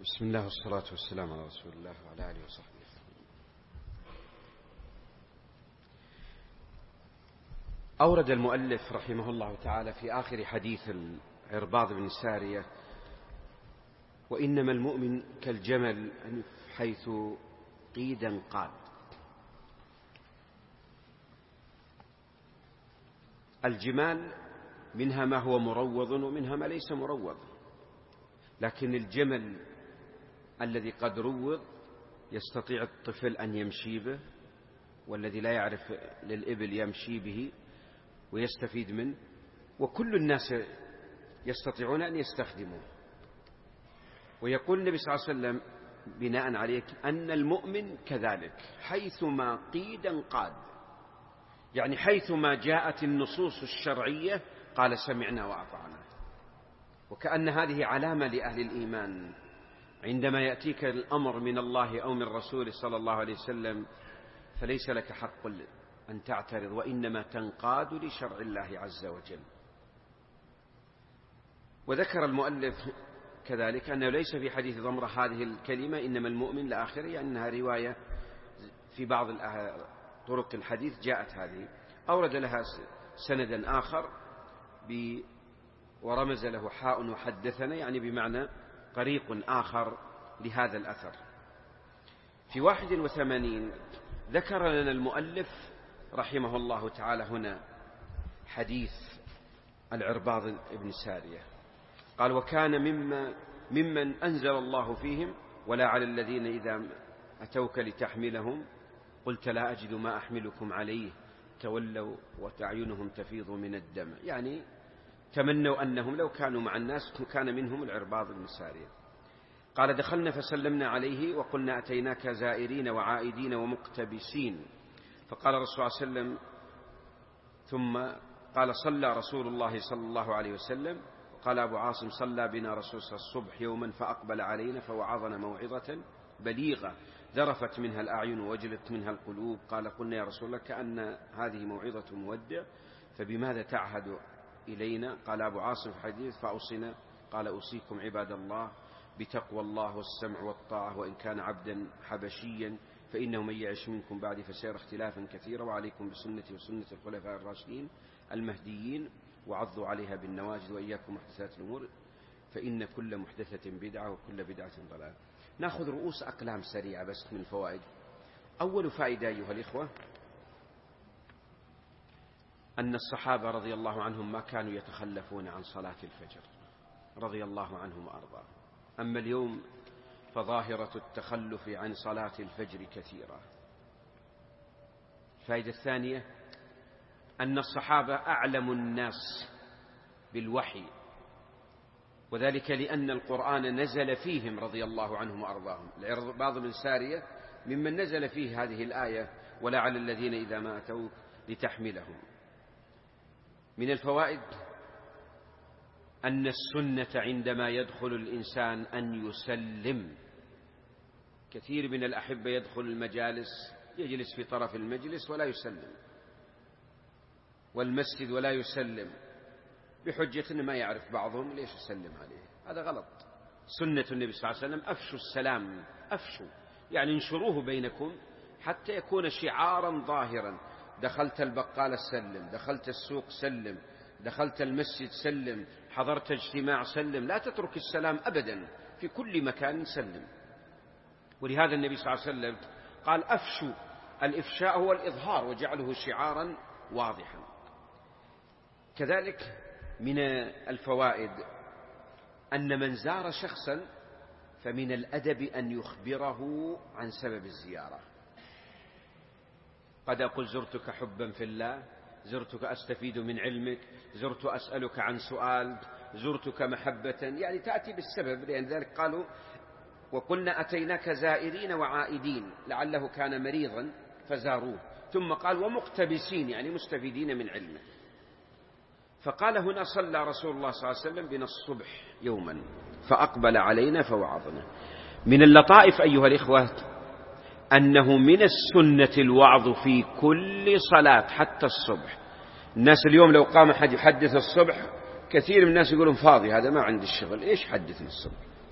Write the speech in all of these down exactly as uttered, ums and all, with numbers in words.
بسم الله والصلاة والسلام على رسول الله وعلى آله وصحبه. أورد المؤلف رحمه الله تعالى في آخر حديث العرباض بن سارية: وإنما المؤمن كالجمل حيث قيدا قاد. الجمال منها ما هو مروض ومنها ما ليس مروض، لكن الجمل الذي قد روض يستطيع الطفل أن يمشي به، والذي لا يعرف للإبل يمشي به ويستفيد منه، وكل الناس يستطيعون أن يستخدموه. ويقول النبي صلى الله عليه وسلم بناء عليك أن المؤمن كذلك حيثما قيدا قاد، يعني حيثما جاءت النصوص الشرعية قال سمعنا وأطعنا. وكأن هذه علامة لأهل الإيمان، عندما يأتيك الأمر من الله أو من رسوله صلى الله عليه وسلم فليس لك حق أن تعترض، وإنما تنقاد لشرع الله عز وجل. وذكر المؤلف كذلك أنه ليس في حديث ضمرة هذه الكلمة إنما المؤمن لآخره، يعني أنها رواية في بعض طرق الحديث جاءت هذه. أورد لها سندا آخر ورمز له حاء وحدثنا، يعني بمعنى طريق آخر لهذا الأثر. في واحد وثمانين ذكر لنا المؤلف رحمه الله تعالى هنا حديث العرباض بن سارية، قال: وكان مما ممن أنزل الله فيهم ولا على الذين إذا أتوك لتحملهم قلت لا أجد ما أحملكم عليه تولوا وتعينهم تفيض من الدم، يعني تمنوا أنهم لو كانوا مع الناس كان منهم العرباض بن سارية. قال: دخلنا فسلمنا عليه وقلنا أتيناك زائرين وعائدين ومقتبسين، فقال الرسول صلى الله عليه وسلم ثم قال: صلى رسول الله صلى الله عليه وسلم. قال أبو عاصم: صلى بنا رسول الله الصبح يوما فأقبل علينا فوعظنا موعظة بليغة ذرفت منها الأعين ووجلت منها القلوب. قال: قلنا يا رسول الله كأن هذه موعظة مودع، فبماذا تعهد إلينا؟ قال أبو عاصم في حديث: فأوصنا. قال: أوصيكم عباد الله بتقوى الله والسمع والطاعة، وإن كان عبدا حبشيا فإنه من يعش منكم بعد فسيرى اختلافا كثيرا، وعليكم بسنتي وسنة الخلفاء الراشدين المهديين وعضوا عليها بالنواجذ، وإياكم محدثات الأمور فإن كل محدثة بدعة وكل بدعة ضلالة. نأخذ رؤوس أقلام سريعة بس من الفوائد. أول فائدة أيها الإخوة أن الصحابة رضي الله عنهم ما كانوا يتخلفون عن صلاة الفجر رضي الله عنهم وأرضاهم، أما اليوم فظاهرة التخلف عن صلاة الفجر كثيرة. الفائدة الثانية أن الصحابة أعلم الناس بالوحي، وذلك لأن القرآن نزل فيهم رضي الله عنهم وأرضاهم. العرباض بن سارية ممن نزل فيه هذه الآية: ولا على الذين إذا ما أتوك لتحملهم. من الفوائد أن السنة عندما يدخل الإنسان أن يسلم. كثير من الأحبة يدخل المجالس يجلس في طرف المجلس ولا يسلم، والمسجد ولا يسلم، بحجة أنه ما يعرف بعضهم ليش يسلم عليه. هذا غلط. سنة النبي صلى الله عليه وسلم: أفشوا السلام، أفشوا يعني انشروه بينكم حتى يكون شعارا ظاهرا. دخلت البقالة سلم، دخلت السوق سلم، دخلت المسجد سلم، حضرت اجتماع سلم، لا تترك السلام أبدا، في كل مكان سلم. ولهذا النبي صلى الله عليه وسلم قال: أفشوا. الإفشاء هو الإظهار وجعله شعارا واضحا. كذلك من الفوائد أن من زار شخصا فمن الأدب أن يخبره عن سبب الزيارة. قد أقول: زرتك حبا في الله، زرتك أستفيد من علمك، زرت أسألك عن سؤال، زرتك محبة، يعني تأتي بالسبب. لأن ذلك قالوا: وقلنا أتيناك زائرين وعائدين، لعله كان مريضا فزاروه. ثم قال: ومقتبسين، يعني مستفيدين من علمه. فقال هنا: صلى رسول الله صلى الله عليه وسلم بنا الصبح يوما فأقبل علينا فوعظنا. من اللطائف أيها الإخوة أنه من السنة الوعظ في كل صلاة حتى الصبح. الناس اليوم لو قام أحد يحدث الصبح كثير من الناس يقولون: فاضي هذا، ما عندي الشغل، إيش حدثني الصبح؟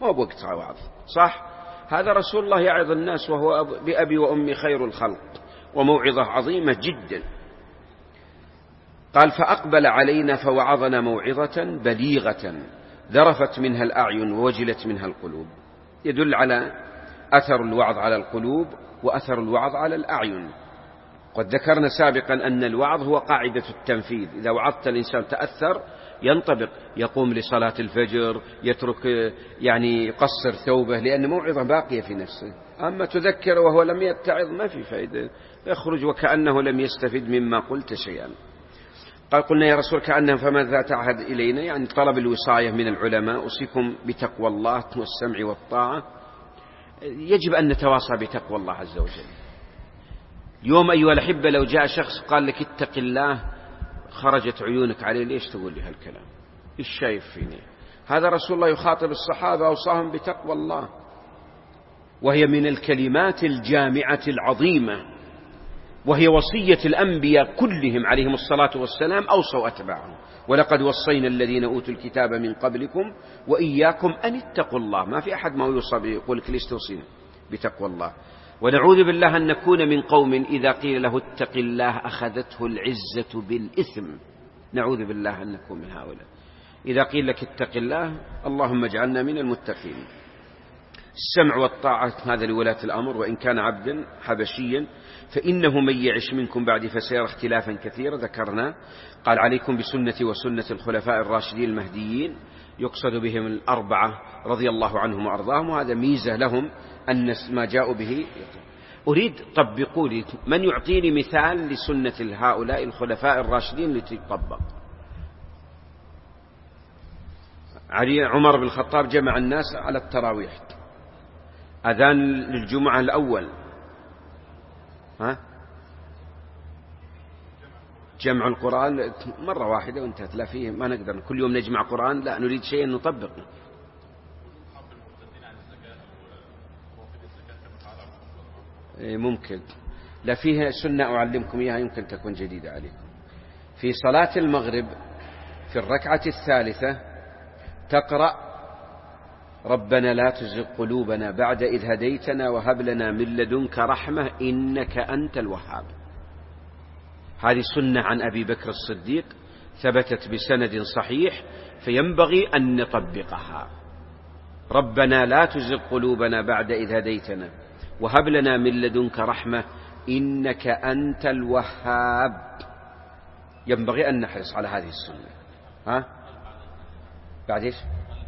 مو بوقتها وعظ، صح؟ هذا رسول الله يعظ الناس وهو بأبي وأمي خير الخلق، وموعظة عظيمة جدا. قال فأقبل علينا فوعظنا موعظة بليغة ذرفت منها الأعين ووجلت منها القلوب. يدل على أثر الوعظ على القلوب وأثر الوعظ على الأعين. قد ذكرنا سابقا أن الوعظ هو قاعدة التنفيذ، إذا وعظت الإنسان تأثر ينطبق، يقوم لصلاة الفجر، يترك يعني يقصر ثوبه، لأن موعظة باقية في نفسه. أما تذكر وهو لم يتعظ ما في فائدة، يخرج وكأنه لم يستفد مما قلت شيئا. قال قلنا يا رسول كأنه فماذا تعهد إلينا؟ يعني طلب الوصاية من العلماء، أوصيكم بتقوى الله والسمع والطاعة. يجب أن نتواصى بتقوى الله عز وجل. يوم أيها الأحبة لو جاء شخص قال لك اتق الله خرجت عيونك عليه، ليش تقول لي هالكلام؟ إيش شايف فيني؟ هذا رسول الله يخاطب الصحابة أوصاهم بتقوى الله، وهي من الكلمات الجامعة العظيمة، وهي وصية الأنبياء كلهم عليهم الصلاة والسلام، أوصوا أتباعهم ولقد وصينا الذين أوتوا الكتاب من قبلكم وإياكم أن اتقوا الله. ما في أحد ما يوصى بيقول لك ليش توصينا بتقوى الله. ونعوذ بالله أن نكون من قوم إذا قيل له اتق الله أخذته العزة بالإثم. نعوذ بالله أن نكون من هؤلاء. إذا قيل لك اتق الله اللهم اجعلنا من المتقين. السمع والطاعة هذا لولاة الأمر، وإن كان عبدا حبشيا، فإنه من يعش منكم بعد فسيرى اختلافا كثيرا. ذكرنا قال عليكم بسنتي وسنة الخلفاء الراشدين المهديين، يقصد بهم الأربعة رضي الله عنهم وأرضاهم، وهذا ميزة لهم أن ما جاءوا به. أريد طبقوا لي، من يعطيني مثال لسنة هؤلاء الخلفاء الراشدين التي تطبق؟ علي عمر بن الخطاب جمع الناس على التراويح، أذان للجمعة الأول، ها؟ جمع القرآن مرة واحدة وانتهت، لا فيه ما نقدر كل يوم نجمع قرآن، لا نريد شيء نطبقه. ممكن، لا فيها سنة أعلمكم إياها يمكن تكون جديدة عليكم. في صلاة المغرب في الركعة الثالثة تقرأ ربنا لا تزغ قلوبنا بعد إذ هديتنا وهب لنا من لدنك رحمة إنك أنت الوهاب. هذه سنة عن أبي بكر الصديق ثبتت بسند صحيح، فينبغي أن نطبقها. ربنا لا تزغ قلوبنا بعد إذ هديتنا وهب لنا من لدنك رحمة إنك أنت الوهاب. ينبغي أن نحرص على هذه السنة. ها؟ بعد إيش؟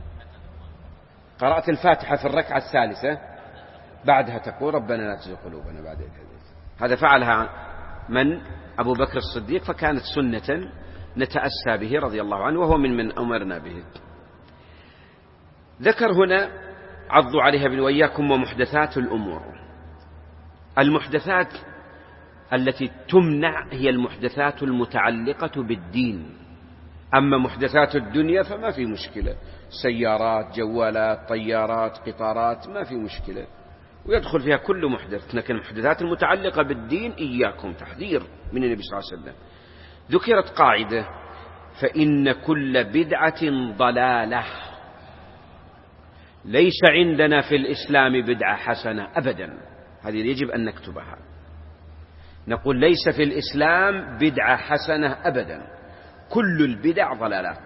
قرأت الفاتحة في الركعة الثالثة، بعدها تقول ربنا لا تزغ قلوبنا بعد إذ هديتنا. هذا فعلها من؟ أبو بكر الصديق، فكانت سنة نتأسى به رضي الله عنه، وهو من من أمرنا به. ذكر هنا عضوا عليها بالوياكم ومحدثات الأمور. المحدثات التي تمنع هي المحدثات المتعلقة بالدين، أما محدثات الدنيا فما في مشكلة، سيارات، جوالات، طيارات، قطارات، ما في مشكلة، ويدخل فيها كل محدث. لكن المحدثات المتعلقة بالدين إياكم، تحذير من النبي صلى الله عليه وسلم. ذكرت قاعدة فإن كل بدعة ضلالة. ليس عندنا في الإسلام بدعة حسنة أبدا، هذه يجب أن نكتبها. نقول ليس في الإسلام بدعة حسنة أبدا، كل البدع ضلالات.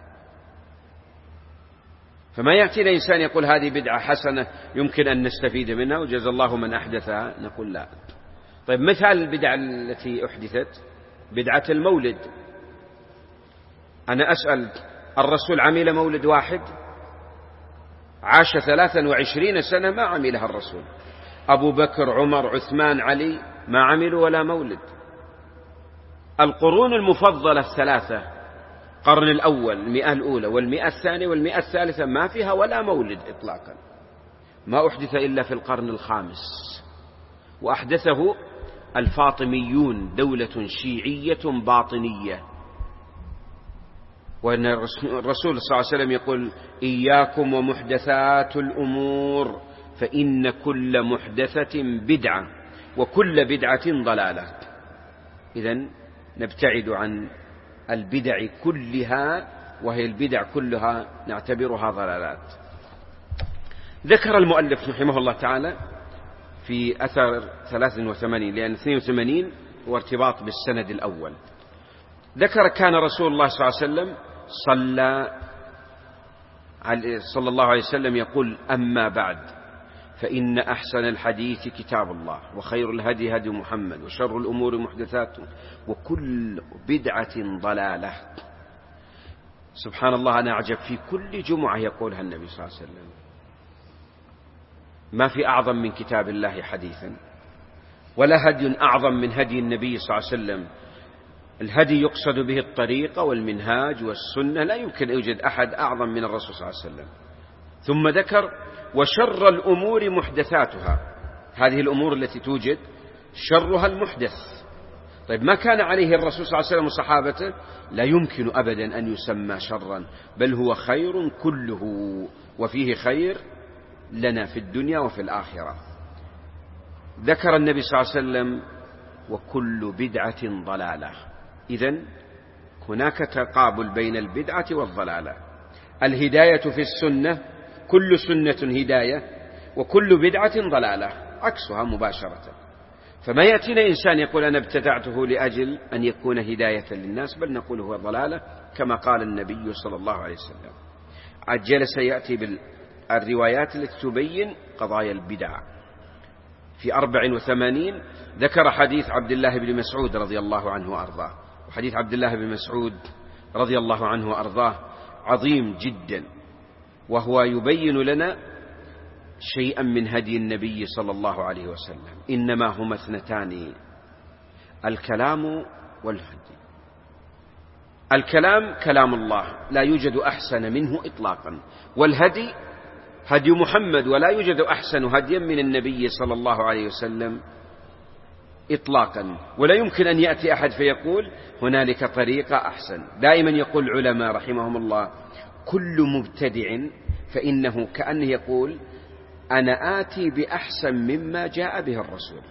فما يأتي الإنسان يقول هذه بدعة حسنة يمكن أن نستفيد منها وجزى الله من أحدثها، نقول لا. طيب مثال البدع التي أحدثت بدعة المولد. أنا أسأل، الرسول عمل مولد واحد؟ عاش ثلاثا وعشرين سنة ما عملها الرسول. أبو بكر، عمر، عثمان، علي ما عملوا ولا مولد. القرون المفضلة الثلاثة، القرن الأول المئة الأولى والمئة الثانية والمئة الثالثة ما فيها ولا مولد إطلاقا، ما أحدث إلا في القرن الخامس، وأحدثه الفاطميون، دولة شيعية باطنية. وأن الرسول صلى الله عليه وسلم يقول إياكم ومحدثات الأمور فإن كل محدثة بدعة وكل بدعة ضلالة. إذن نبتعد عن البدع كلها، وهي البدع كلها نعتبرها ضلالات. ذكر المؤلف رحمه الله تعالى في أثر ثلاثة وثمانين، لأن اثنين وثمانين هو ارتباط بالسند الأول، ذكر كان رسول الله صلى الله عليه وسلم صلى صلى الله عليه وسلم يقول: أما بعد فإن أحسن الحديث كتاب الله، وخير الهدي هدي محمد، وشر الأمور محدثاته، وكل بدعة ضلالة. سبحان الله، أنا أعجب، في كل جمعة يقولها النبي صلى الله عليه وسلم. ما في أعظم من كتاب الله حديثا، ولا هدي أعظم من هدي النبي صلى الله عليه وسلم. الهدي يقصد به الطريقة والمنهاج والسنة، لا يمكن يوجد أحد أعظم من الرسول صلى الله عليه وسلم. ثم ذكر: وشر الأمور محدثاتها، هذه الأمور التي توجد شرها المحدث. طيب، ما كان عليه الرسول صلى الله عليه وسلم وصحابته لا يمكن أبدا أن يسمى شرا، بل هو خير كله، وفيه خير لنا في الدنيا وفي الآخرة. ذكر النبي صلى الله عليه وسلم: وكل بدعة ضلالة. إذن هناك تقابل بين البدعة والضلالة. الهداية في السنة، كل سنة هداية، وكل بدعة ضلالة، عكسها مباشرة. فما يأتينا إنسان يقول: أنا ابتدعته لأجل أن يكون هداية للناس، بل نقول هو ضلالة، كما قال النبي صلى الله عليه وسلم. عجل سيأتي بالروايات التي تبين قضايا البدع. في أربع وثمانين ذكر حديث عبد الله بن مسعود رضي الله عنه وأرضاه. وحديث عبد الله بن مسعود رضي الله عنه وأرضاه عظيم جدا، وهو يبين لنا شيئا من هدي النبي صلى الله عليه وسلم. إنما هما اثنتان: الكلام والهدي. الكلام كلام الله، لا يوجد أحسن منه إطلاقا، والهدي هدي محمد، ولا يوجد أحسن هديا من النبي صلى الله عليه وسلم إطلاقا. ولا يمكن أن يأتي أحد فيقول هنالك طريقة أحسن. دائما يقول العلماء رحمهم الله: كل مبتدع فإنه كأنه يقول: أنا آتي بأحسن مما جاء به الرسول.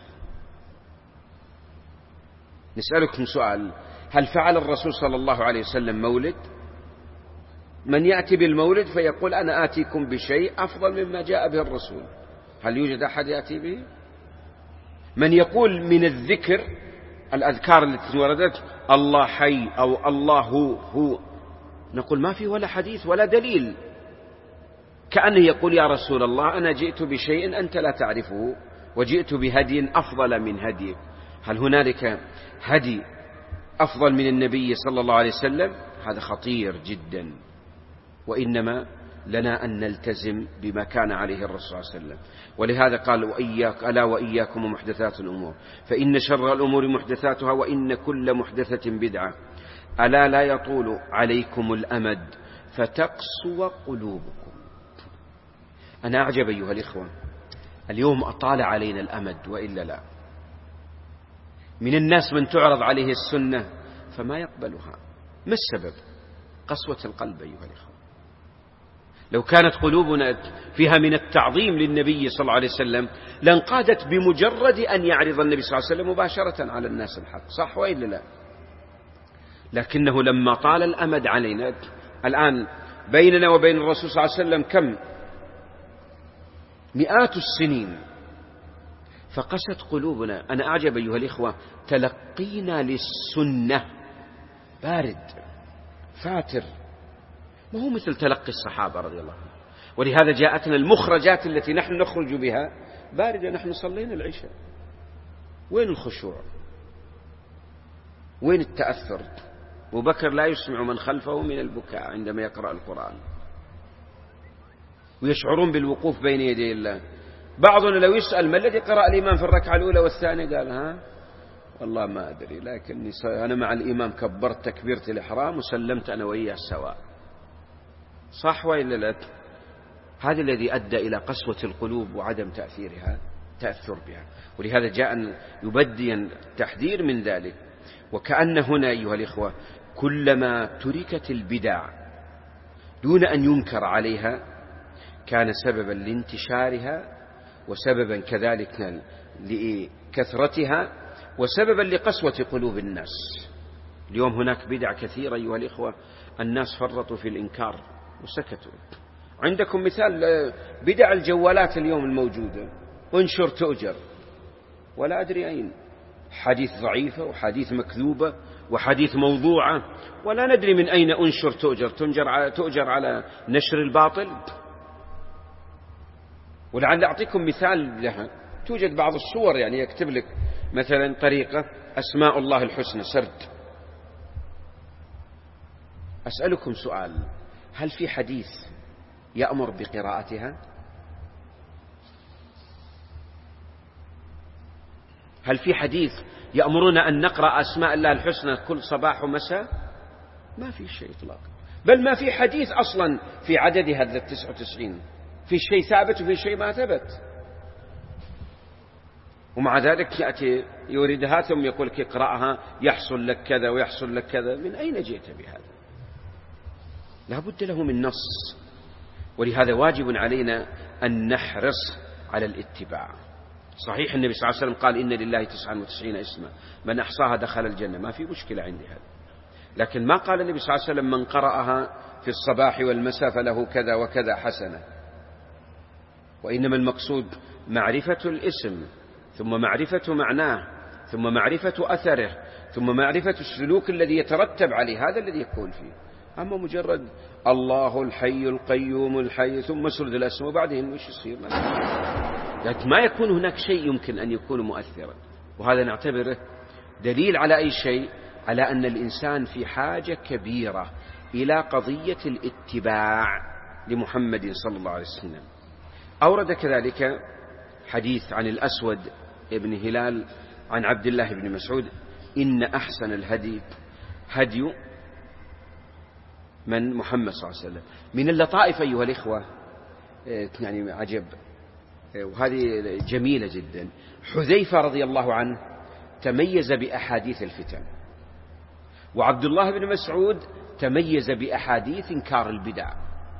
نسألكم سؤال: هل فعل الرسول صلى الله عليه وسلم مولد؟ من يأتي بالمولد فيقول: أنا آتيكم بشيء أفضل مما جاء به الرسول، هل يوجد أحد يأتي به؟ من يقول من الذكر، الأذكار التي وردت: الله حي أو الله هو هو، نقول ما في ولا حديث ولا دليل. كأنه يقول: يا رسول الله، أنا جئت بشيء أنت لا تعرفه، وجئت بهدي أفضل من هديك. هل هنالك هدي أفضل من النبي صلى الله عليه وسلم؟ هذا خطير جدا. وإنما لنا أن نلتزم بما كان عليه الرسول صلى الله عليه وسلم. ولهذا قال: وإياك ألا وإياكم محدثات الأمور، فإن شر الأمور محدثاتها، وإن كل محدثة بدعة، ألا لا يطول عليكم الأمد فتقسو قلوبكم. أنا أعجب أيها الإخوة، اليوم أطال علينا الأمد وإلا لا. من الناس من تعرض عليه السنة فما يقبلها. ما السبب؟ قسوة القلب أيها الإخوة. لو كانت قلوبنا فيها من التعظيم للنبي صلى الله عليه وسلم لانقادت بمجرد أن يعرض النبي صلى الله عليه وسلم مباشرة على الناس الحق، صح وإلا لا؟ لكنه لما طال الأمد علينا، الآن بيننا وبين الرسول صلى الله عليه وسلم كم؟ مئات السنين، فقست قلوبنا. أنا أعجب أيها الإخوة، تلقينا للسنة بارد فاتر، ما هو مثل تلقي الصحابة رضي الله عنهم. ولهذا جاءتنا المخرجات التي نحن نخرج بها باردة. نحن صلينا العشاء، وين الخشوع؟ وين التأثر؟ أبو بكر لا يسمع من خلفه من البكاء عندما يقرأ القرآن، ويشعرون بالوقوف بين يدي الله. بعضنا لو يسأل: ما الذي قرأ الإمام في الركعة الأولى والثانية؟ قال: ها والله ما أدري، لكني أنا مع الإمام كبرت تكبيرة الإحرام وسلمت أنا وإياه سواء. صح وإلا لا؟ هذا الذي أدى إلى قسوة القلوب وعدم تأثيرها تأثر بها. ولهذا جاء يبدي تحذير من ذلك. وكأن هنا أيها الإخوة كلما تركت البدع دون أن ينكر عليها كان سببا لانتشارها، وسببا كذلك لكثرتها، وسببا لقسوة قلوب الناس. اليوم هناك بدع كثيرة أيها الإخوة، الناس فرطوا في الإنكار وسكتوا. عندكم مثال بدع الجوالات اليوم الموجودة، انشر تؤجر، ولا أدري أين، حديث ضعيفة وحديث مكذوبة وحديث موضوعة، ولا ندري من أين أنشر تؤجر، تؤجر على نشر الباطل. ولعل أعطيكم مثال لها، توجد بعض الصور يعني يكتب لك مثلا طريقة أسماء الله الحسنى سرد. أسألكم سؤال، هل في حديث يأمر بقراءتها؟ هل في حديث يأمرنا أن نقرأ أسماء الله الحسنى كل صباح ومساء؟ ما في شيء إطلاقا، بل ما في حديث أصلا في عدد هذا التسعة وتسعين، في شيء ثابت وفي شيء ما ثبت. ومع ذلك يأتي يوردها ثم يقول لك اقرأها يحصل لك كذا ويحصل لك كذا. من أين جئت بهذا؟ لا بد له من نص. ولهذا واجب علينا أن نحرص على الاتباع. صحيح النبي صلى الله عليه وسلم قال إن لله تسعة وتسعين اسما من أحصاها دخل الجنة، ما في مشكلة عندي هذا، لكن ما قال النبي صلى الله عليه وسلم من قرأها في الصباح والمساء فله كذا وكذا حسنة. وإنما المقصود معرفة الاسم، ثم معرفة معناه، ثم معرفة أثره، ثم معرفة السلوك الذي يترتب عليه، هذا الذي يكون فيه. أما مجرد الله الحي القيوم الحي ثم سرد الاسم وبعدين وش يصير؟ لكن ما يكون هناك شيء يمكن أن يكون مؤثرا. وهذا نعتبره دليل على أي شيء؟ على أن الإنسان في حاجة كبيرة إلى قضية الاتباع لمحمد صلى الله عليه وسلم. أورد كذلك حديث عن الأسود ابن هلال عن عبد الله بن مسعود إن أحسن الهدي هدي من محمد صلى الله عليه وسلم. من اللطائف أيها الإخوة يعني عجب، وهذه جميلة جدا، حذيفة رضي الله عنه تميز بأحاديث الفتن، وعبد الله بن مسعود تميز بأحاديث إنكار البدع.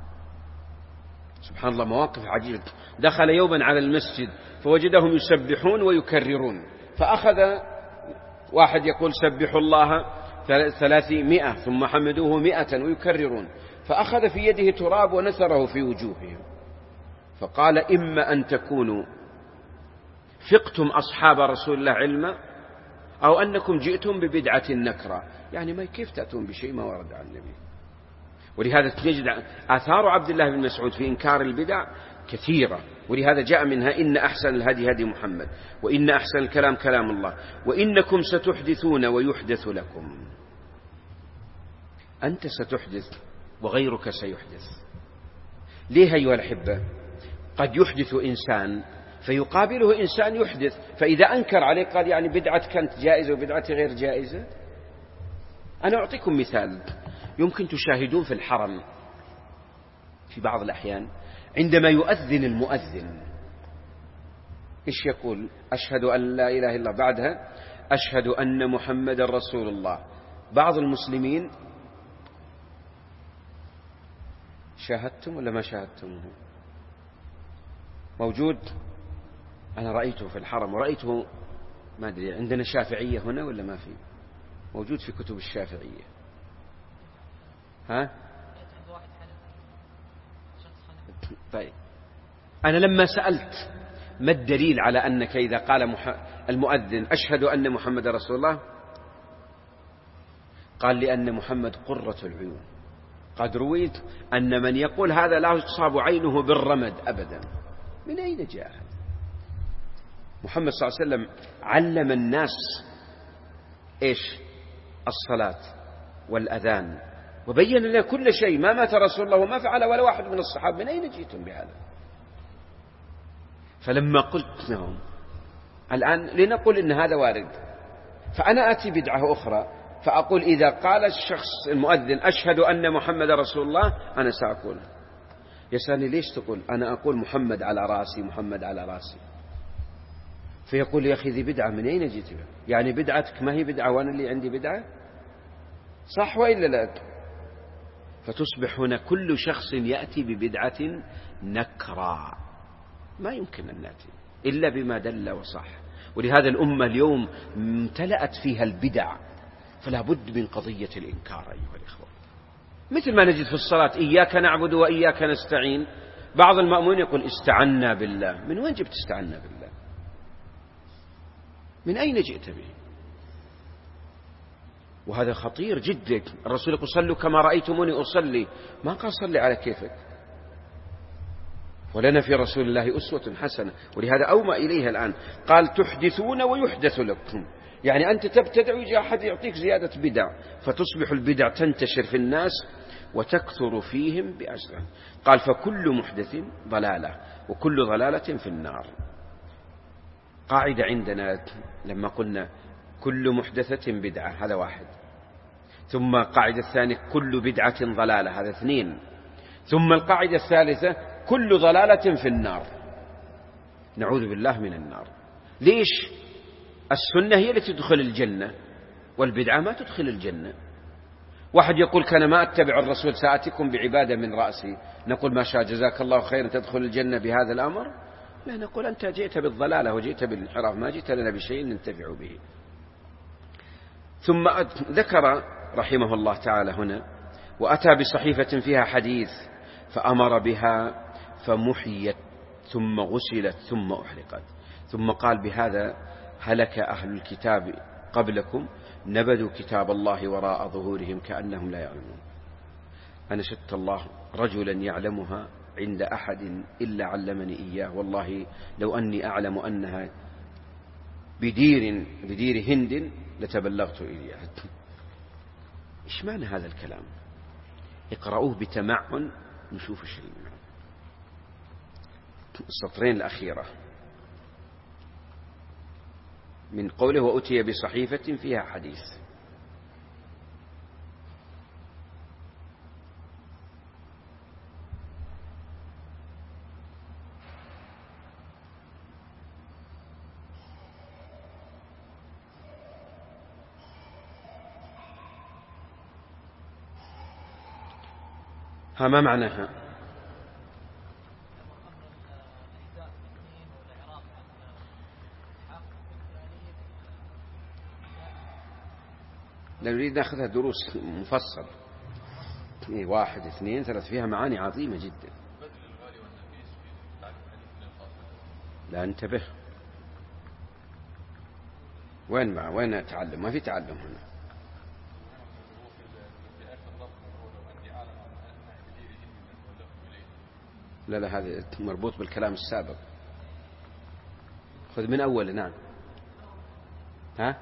سبحان الله، مواقف عجيبة. دخل يوما على المسجد فوجدهم يسبحون ويكررون، فأخذ واحد يقول سبحوا الله ثلاثمائة ثم حمدوه مئة ويكررون، فأخذ في يده تراب ونثره في وجوههم، فقال إما أن تكونوا فقتم أصحاب رسول الله علما أو أنكم جئتم ببدعة نكرة. يعني ما كيف تأتون بشيء ما ورد عن النبي. ولهذا تجد آثار عبد الله بن مسعود في إنكار البدع كثيرة، ولهذا جاء منها إن أحسن الهدي هدي محمد، وإن أحسن الكلام كلام الله، وإنكم ستحدثون ويحدث لكم. أنت ستحدث وغيرك سيحدث. ليه أيها الأحبة؟ قد يحدث إنسان فيقابله إنسان يحدث، فإذا أنكر عليه قال يعني بدعة كانت جائزة وبدعة غير جائزة. أنا أعطيكم مثال يمكن تشاهدون في الحرم في بعض الأحيان، عندما يؤذن المؤذن إيش يقول؟ أشهد أن لا إله إلا الله، بعدها أشهد أن محمد رسول الله. بعض المسلمين شاهدتم ولا ما شاهدتموه؟ موجود، أنا رأيته في الحرم ورأيته ما أدري عندنا شافعية هنا ولا ما في، موجود في كتب الشافعية. ها؟ طيب، أنا لما سألت ما الدليل على أنك إذا قال المؤذن أشهد أن محمد رسول الله، قال لأن محمد قرة العيون. قد رويت أن من يقول هذا لا يصاب عينه بالرمد أبدا. من أين جاء؟ محمد صلى الله عليه وسلم علم الناس إيش؟ الصلاة والأذان، وبين لنا كل شيء. ما مات رسول الله وما فعل ولا واحد من الصحابة. من أين جئتم بهذا؟ فلما قلت لهم الآن لنقول إن هذا وارد، فأنا أتي بدعة أخرى فأقول إذا قال الشخص المؤذن أشهد أن محمد رسول الله، أنا سأقول يسألني ليش تقول؟ أنا أقول محمد على رأسي، محمد على رأسي. فيقول يا أخي ذي بدعة، من أين جئت بها؟ يعني بدعتك ما هي بدعة وأنا اللي عندي بدعة؟ صح وإلا لا؟ فتصبح هنا كل شخص يأتي ببدعة نكرا، ما يمكن أن نأتي إلا بما دل وصح. ولهذا الأمة اليوم امتلأت فيها البدع، فلا بد من قضية الإنكار أيها الإخوة. مثل ما نجد في الصلاة إياك نعبد وإياك نستعين، بعض المأمون يقول استعنا بالله. من وين جبت استعنا بالله؟ من أين جئت به؟ وهذا خطير جدا. الرسول يقول صلوا كما رأيتموني أصلي، ما قال صلي على كيفك. ولنا في رسول الله أسوة حسنة، ولهذا أومى إليها الآن قال تحدثون ويحدث لكم، يعني أنت تبتدع ويجي أحد يعطيك زيادة بدع، فتصبح البدع تنتشر في الناس وتكثر فيهم بأجرها. قال فكل محدث ضلالة وكل ضلالة في النار. قاعدة عندنا لما قلنا كل محدثة بدعة، هذا واحد. ثم قاعدة الثانية كل بدعة ضلالة، هذا اثنين. ثم القاعدة الثالثة كل ضلالة في النار. نعوذ بالله من النار. ليش؟ السنة هي التي تدخل الجنة والبدعة ما تدخل الجنة. واحد يقول كان ما أتبع الرسول سآتكم بعبادة من رأسي، نقول ما شاء جزاك الله خيرا تدخل الجنة بهذا الأمر؟ لا، نقول أنت جئت بالضلالة وجئت بالانحراف، ما جئت لنا بشيء ننتفع به. ثم ذكر رحمه الله تعالى هنا وأتى بصحيفة فيها حديث فأمر بها فمحيت ثم غسلت ثم أحرقت، ثم قال بهذا هلك أهل الكتاب قبلكم نبذوا كتاب الله وراء ظهورهم كأنهم لا يعلمون. أنا شدت الله رجلا يعلمها عند أحد إلا علمني إياه، والله لو أني أعلم أنها بدير, بدير هند لتبلغت إليها. إيش معنى هذا الكلام؟ اقرأوه بتمعن نشوف الشيء. السطرين الأخيرة من قوله وأتي بصحيفة فيها حديث. ها ما معناها؟ لا نريد نأخذها دروس مفصل، واحد اثنين ثلاث، فيها معاني عظيمة جدا. لا انتبه، وين مع وين أتعلم؟ ما في تعلم هنا. لا لا هذا مربوط بالكلام السابق، خذ من أول. نعم، ها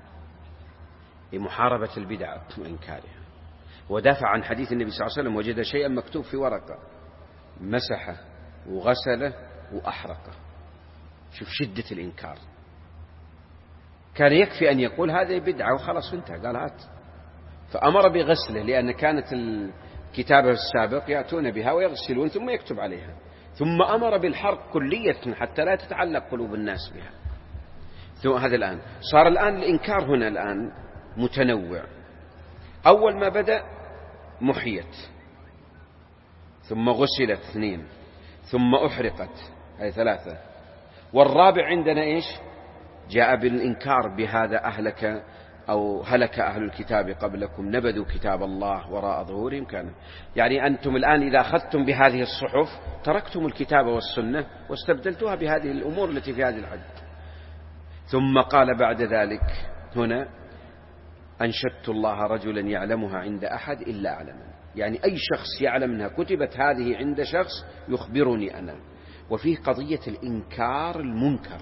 محاربة البدع وإنكارها، ودافع عن حديث النبي صلى الله عليه وسلم وجد شيئا مكتوب في ورقة مسحه وغسله وأحرقه. شوف شدة الإنكار. كان يكفي أن يقول هذه بدعة وخلاص انتهى، قال هات. فأمر بغسله لأن كانت الكتابة السابق يأتون بها ويغسلون ثم يكتب عليها، ثم أمر بالحرق كلية حتى لا تتعلق قلوب الناس بها. ثم هذا الآن صار الآن الإنكار هنا الآن متنوع. أول ما بدأ محيت، ثم غسلت اثنين، ثم أحرقت هذه ثلاثة، والرابع عندنا إيش؟ جاء بالإنكار بهذا أهلك أو هلك أهل الكتاب قبلكم نبذوا كتاب الله وراء ظهورهم. كان يعني أنتم الآن إذا أخذتم بهذه الصحف تركتم الكتاب والسنة واستبدلتها بهذه الأمور التي في هذه الحد. ثم قال بعد ذلك هنا أنشدت الله رجلا يعلمها عند أحد إلا أعلمني، يعني أي شخص يعلم أنها كتبت هذه عند شخص يخبرني أنا. وفيه قضية الإنكار المنكر،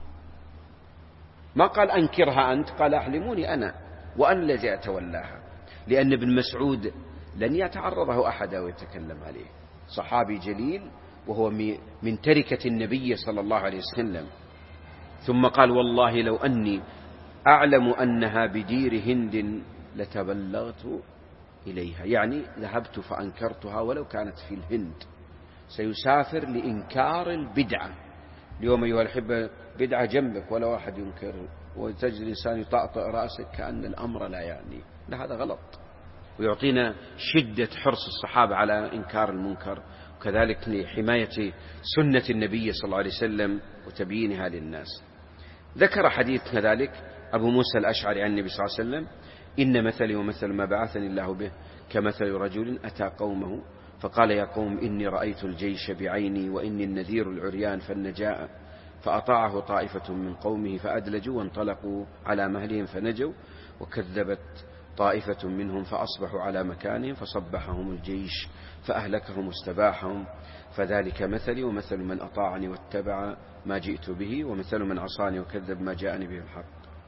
ما قال أنكرها أنت، قال أعلموني أنا وأنا الذي أتولاها. لأن ابن مسعود لن يتعرضه أحد ويتكلم عليه، صحابي جليل وهو من تركة النبي صلى الله عليه وسلم. ثم قال والله لو أني أعلم أنها بدير هند لتبلغت إليها، يعني ذهبت فأنكرتها ولو كانت في الهند. سيسافر لإنكار البدعة. اليوم أيها الأحبة بدعة جنبك ولا واحد ينكر، وتجد الإنسان يطأطئ رأسك كأن الأمر لا يعني. لا، هذا غلط. ويعطينا شدة حرص الصحابة على إنكار المنكر، وكذلك لحماية سنة النبي صلى الله عليه وسلم وتبيينها للناس. ذكر حديث كذلك أبو موسى الأشعري عن النبي صلى الله عليه وسلم إن مثلي ومثل ما بعثني الله به كمثل رجل أتى قومه فقال يا قوم إني رأيت الجيش بعيني وإني النذير العريان فالنجاء فأطاعه طائفة من قومه فأدلجوا وانطلقوا على مهلهم فنجوا وكذبت طائفة منهم فأصبحوا على مكانهم فصبحهم الجيش فأهلكهم واستباحهم فذلك مثلي ومثل من أطاعني واتبع ما جئت به ومثل من عصاني وكذب ما جاءني به الحق.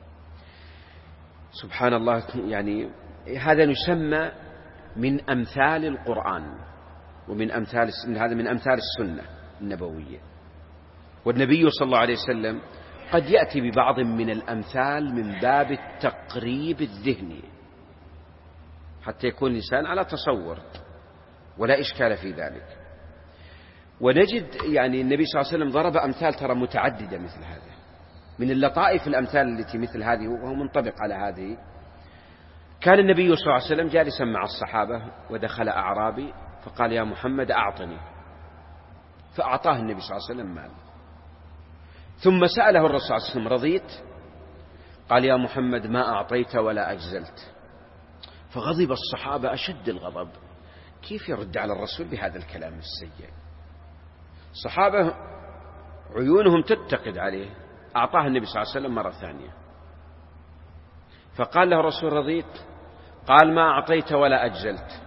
سبحان الله. يعني هذا يسمى من أمثال القرآن ومن أمثال هذا من أمثال السنة النبوية. والنبي صلى الله عليه وسلم قد يأتي ببعض من الأمثال من باب التقريب الذهني حتى يكون الإنسان على تصور ولا إشكال في ذلك. ونجد يعني النبي صلى الله عليه وسلم ضرب أمثال ترى متعددة مثل هذا. من اللطائف الأمثال التي مثل هذه وهو منطبق على هذه، كان النبي صلى الله عليه وسلم جالسا مع الصحابة ودخل أعرابي فقال يا محمد أعطني، فأعطاه النبي صلى الله عليه وسلم مال. ثم سأله الرسول صلى الله عليه وسلم رضيت؟ قال يا محمد ما أعطيت ولا أجزلت. فغضب الصحابة أشد الغضب، كيف يرد على الرسول بهذا الكلام السيء؟ الصحابة عيونهم تتقد عليه. أعطاه النبي صلى الله عليه وسلم مرة ثانية فقال له الرسول رضيت؟ قال ما أعطيت ولا أجزلت.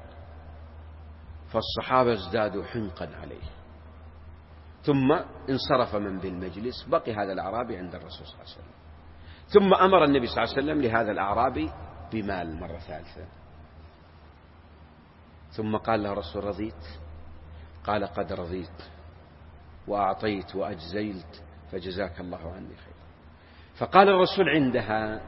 فالصحابة ازدادوا حنقا عليه. ثم انصرف من بالمجلس، بقي هذا الأعرابي عند الرسول صلى الله عليه وسلم. ثم أمر النبي صلى الله عليه وسلم لهذا الأعرابي بمال مرة ثالثة. ثم قال له الرسول رضيت؟ قال قد رضيت وأعطيت وأجزيت فجزاك الله عني خير. فقال الرسول عندها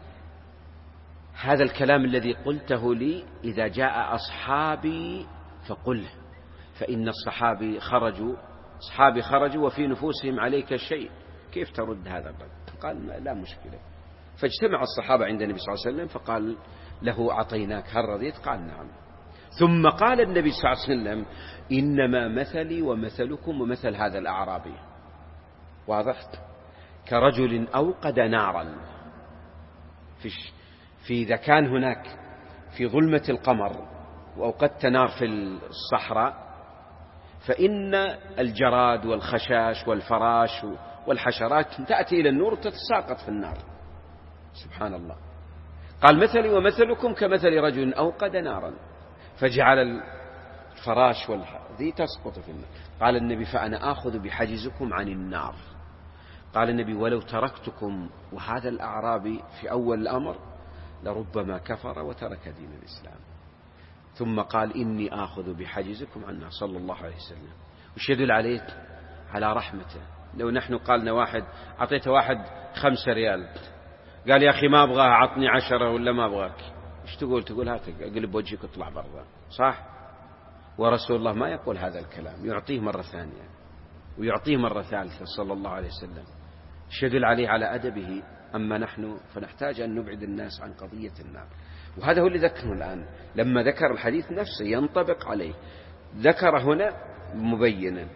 هذا الكلام الذي قلته لي إذا جاء أصحابي فقله، فإن الصحابي خرجوا أصحابي خرجوا وفي نفوسهم عليك شيء، كيف ترد هذا الرد؟ قال لا مشكلة. فاجتمع الصحابة عند النبي صلى الله عليه وسلم فقال له أعطيناك هل رضيت؟ قال نعم. ثم قال النبي صلى الله عليه وسلم إنما مثلي ومثلكم ومثل هذا الأعرابي، واضح؟ كرجل أوقد نارا في, في إذا كان هناك في ظلمة القمر وأوقدت نار في الصحراء فإن الجراد والخشاش والفراش والحشرات تأتي إلى النور وتتساقط في النار. سبحان الله. قال مثلي ومثلكم كمثل رجل أوقد نارا فجعل الفراش والذي تسقط في النار. قال النبي فأنا آخذ بحجزكم عن النار. قال النبي ولو تركتكم وهذا الأعرابي في أول الأمر لربما كفر وترك دين الإسلام. ثم قال إني آخذ بحجزكم عن النار صلى الله عليه وسلم. وش يدل عليه؟ على رحمته. لو نحن قالنا واحد أعطيته واحد خمسة ريال قال يا أخي ما أبغاه عطني عشرة ولا ما أبغاك، إيش تقول؟ تقول هات أقلب وجهك واطلع برا، صح؟ ورسول الله ما يقول هذا الكلام، يعطيه مرة ثانية ويعطيه مرة ثالثة صلى الله عليه وسلم. يدل عليه على أدبه. أما نحن فنحتاج أن نبعد الناس عن قضية النار. وهذا هو اللي ذكره الآن لما ذكر الحديث نفسه ينطبق عليه. ذكر هنا مبينا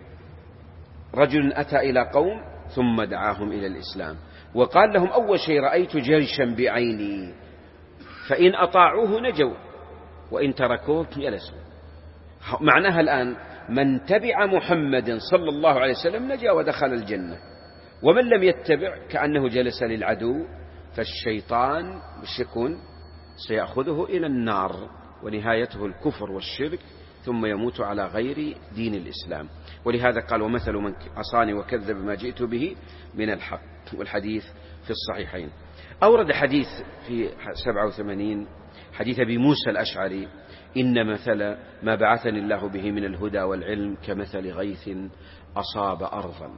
رجل أتى إلى قوم ثم دعاهم إلى الإسلام وقال لهم أول شيء رأيت جيشا بعيني فإن أطاعوه نجوا وإن تركوه جلسوا. معناها الآن من تبع محمد صلى الله عليه وسلم نجا ودخل الجنة، ومن لم يتبع كأنه جلس للعدو، فالشيطان يكون سيأخذه إلى النار ونهايته الكفر والشرك ثم يموت على غير دين الإسلام. ولهذا قال ومثل من عصاني وكذب ما جئت به من الحق. والحديث في الصحيحين. أورد حديث في سبعة وثمانين حديث أبي موسى الأشعري إن مثل ما بعثني الله به من الهدى والعلم كمثل غيث أصاب أرضا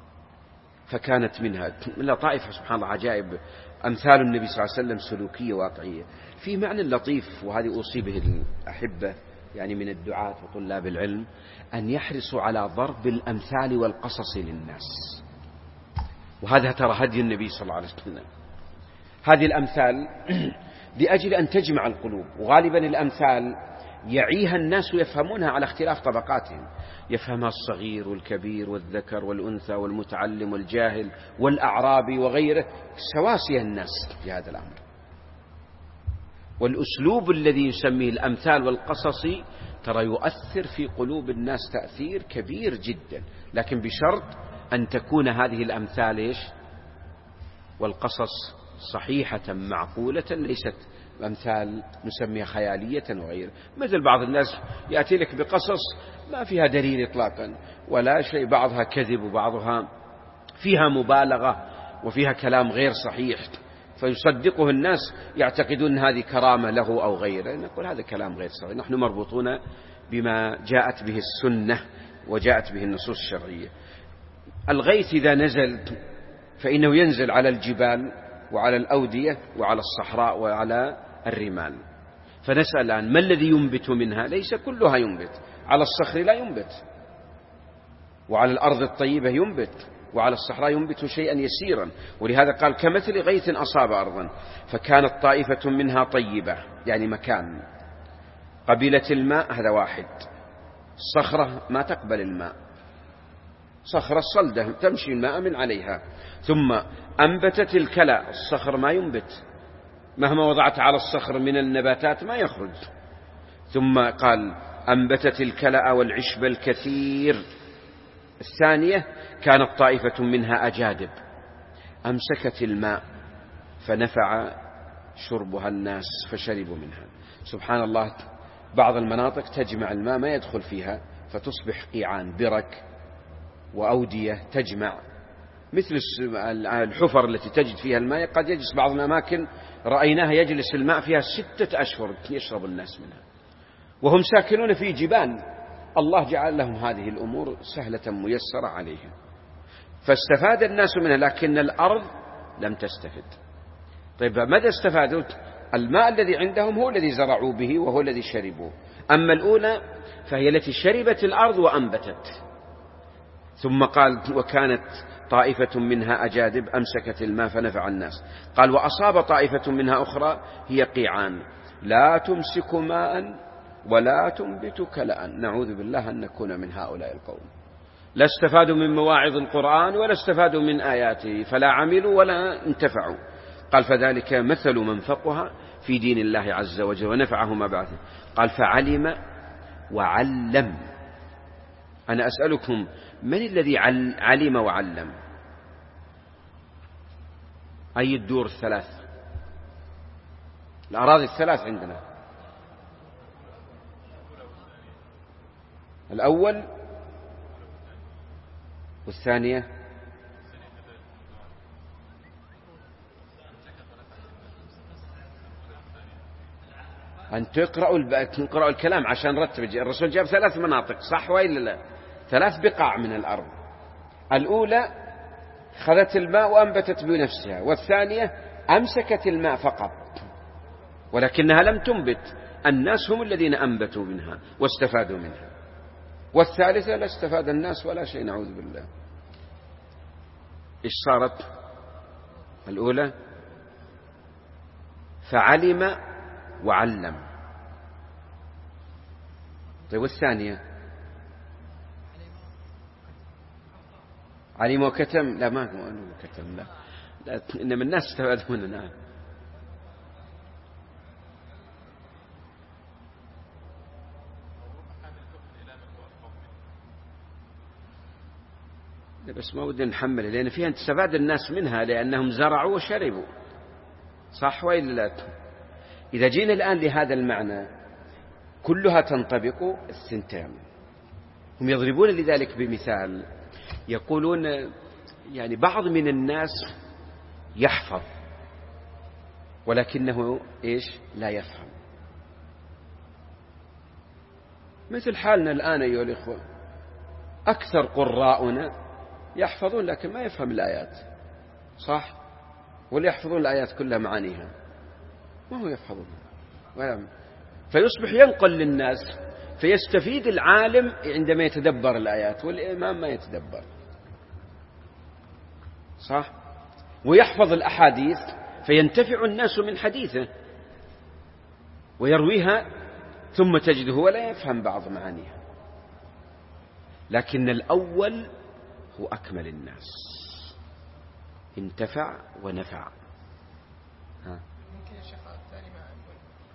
فكانت منها من لطائف سبحان الله عجائب أمثال النبي صلى الله عليه وسلم سلوكية واقعية في معنى لطيف. وهذه أوصي به الأحبة يعني من الدعاة وطلاب العلم أن يحرصوا على ضرب الأمثال والقصص للناس. وهذا ترى هدي النبي صلى الله عليه وسلم. هذه الأمثال لأجل أن تجمع القلوب. وغالبا الأمثال يعيها الناس ويفهمونها على اختلاف طبقاتهم، يفهمها الصغير والكبير والذكر والأنثى والمتعلم والجاهل والأعرابي وغيره، سواسية الناس في هذا الأمر. والأسلوب الذي يسميه الأمثال والقصص ترى يؤثر في قلوب الناس تأثير كبير جدا، لكن بشرط أن تكون هذه الأمثال إيش والقصص صحيحة معقولة، ليست أمثال نسميها خيالية وغيره. مثل بعض الناس يأتي لك بقصص ما فيها دليل إطلاقا ولا شيء، بعضها كذب وبعضها فيها مبالغة وفيها كلام غير صحيح، فيصدقه الناس يعتقدون هذه كرامة له أو غيره. نقول هذا كلام غير صحيح، نحن مربوطون بما جاءت به السنة وجاءت به النصوص الشرعية. الغيث إذا نزل فإنه ينزل على الجبال وعلى الأودية وعلى الصحراء وعلى الرمال. فنسأل الآن ما الذي ينبت منها؟ ليس كلها ينبت، على الصخر لا ينبت، وعلى الأرض الطيبة ينبت، وعلى الصحراء ينبت شيئا يسيرا. ولهذا قال كمثل غيث أصاب أرضا فكانت طائفة منها طيبة، يعني مكان قبيلة الماء، هذا واحد. الصخرة ما تقبل الماء، صخرة الصلدة تمشي الماء من عليها. ثم أنبتت الكلى، الصخر ما ينبت، مهما وضعت على الصخر من النباتات ما يخرج. ثم قال أنبتت الكلى والعشب الكثير. الثانية كانت طائفة منها أجادب أمسكت الماء فنفع شربها الناس فشربوا منها. سبحان الله، بعض المناطق تجمع الماء ما يدخل فيها فتصبح قيعان، برك وأودية تجمع، مثل الحفر التي تجد فيها الماء. قد يجلس بعض الأماكن رأيناها يجلس الماء فيها ستة أشهر يشرب الناس منها، وهم ساكنون في جبال. الله جعل لهم هذه الأمور سهلة ميسرة عليهم، فاستفاد الناس منها، لكن الأرض لم تستفد. طيب ماذا استفادوا؟ الماء الذي عندهم هو الذي زرعوا به وهو الذي شربوه. أما الأولى فهي التي شربت الأرض وأنبتت. ثم قال وكانت طائفة منها أجادب أمسكت الماء فنفع الناس. قال وأصاب طائفة منها أخرى هي قيعان لا تمسك ماء ولا تنبت كلأ. نعوذ بالله أن نكون من هؤلاء القوم. لا استفادوا من مواعظ القرآن ولا استفادوا من آياته، فلا عملوا ولا انتفعوا. قال فذلك مثل من فقه في دين الله عز وجل ونفعه ما بعده. قال فعلم وعلم. أنا أسألكم من الذي علم وعلم؟ أي الدور الثلاث، الأراضي الثلاث عندنا؟ الأول والثانية أن تقرأوا تقرأوا الكلام عشان رتب. الرسول جاب ثلاث مناطق صح وإلا لا؟ ثلاث بقاع من الأرض. الأولى خذت الماء وأنبتت بنفسها، والثانية أمسكت الماء فقط ولكنها لم تنبت، الناس هم الذين أنبتوا منها واستفادوا منها، والثالثة لا استفاد الناس ولا شيء، نعوذ بالله. إيش صارت الأولى؟ فعلم وعلم. طيب والثانية؟ علم وكتم. لا ما كتم، لا, لا. إنما الناس استفادوا مننا. بس ما ودنا نحمل لأن فيها استفاد الناس منها لأنهم زرعوا وشربوا، صح وإلا لا؟ إذا جينا الآن لهذا المعنى كلها تنطبق الثنتين. هم يضربون لذلك بمثال، يقولون يعني بعض من الناس يحفظ ولكنه إيش لا يفهم، مثل حالنا الآن أيها الإخوة. أكثر قراءنا يحفظون لكن ما يفهم الآيات، صح؟ ولا يحفظون الآيات كلها معانيها، ما هو يحفظون، فيصبح ينقل للناس، فيستفيد العالم عندما يتدبر الآيات والإمام ما يتدبر، صح؟ ويحفظ الأحاديث فينتفع الناس من حديثه ويرويها، ثم تجده ولا يفهم بعض معانيها. لكن الأول هو أكمل الناس، انتفع ونفع. ها. ممكن يا شيخ الثاني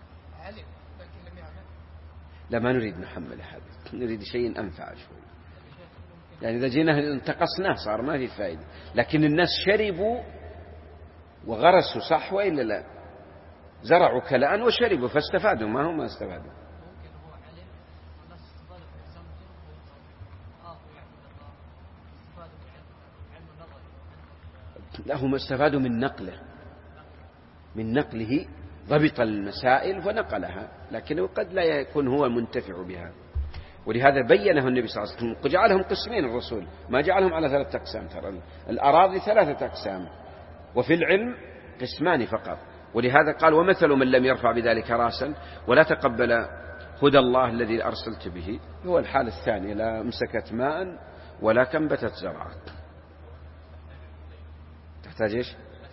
علم لكن لم يعمل. لا، ما نريد نحمل هذا، نريد شيء أنفع شوي. يعني إذا جينا انتقصناه صار ما في فائدة. لكن الناس شربوا وغرسوا، صح وإلا لا؟ زرعوا كلاء وشربوا فاستفادوا، ما هم ما استفادوا. ممكن هو علم والناس استفادوا من سمته وآخوا يعبد الله، استفادوا من علم النظر. لا، هم استفادوا من نقله، من نقله ضبط المسائل ونقلها، لكنه قد لا يكون هو المنتفع بها. ولهذا بينه النبي صلى الله عليه وسلم، وجعلهم قسمين الرسول، ما جعلهم على ثلاثة أقسام. ترى الأراضي ثلاثة أقسام، وفي العلم قسمان فقط. ولهذا قال: ومثل من لم يرفع بذلك راسا ولا تقبل هدى الله الذي أرسلت به، هو الحال الثاني، لا مسكت ماء ولا كنبتت زرعا. تحتاج إيش؟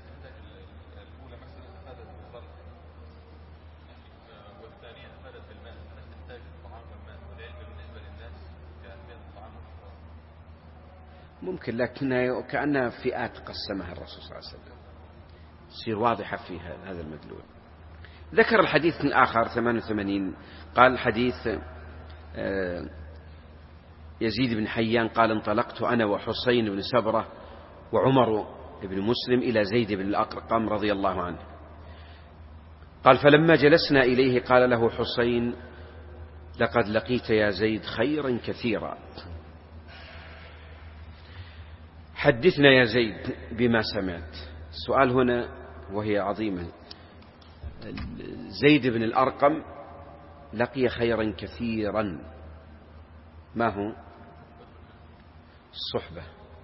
ممكن، لكنها كأنها فئات قسمها الرسول صلى الله عليه وسلم، تصير واضحة في هذا المدلول. ذكر الحديث الآخر ثمانية وثمانين، قال حديث يزيد بن حيان قال: انطلقت أنا وحسين بن سبرة وعمر بن مسلم إلى زيد بن الأرقم رضي الله عنه. قال: فلما جلسنا إليه قال له حسين: لقد لقيت يا زيد خيرا كثيرا، حدثنا يا زيد بما سمعت. السؤال هنا وهي عظيمة. زيد بن الأرقم لقي خيرا كثيرا، ما هو؟ الصحبة.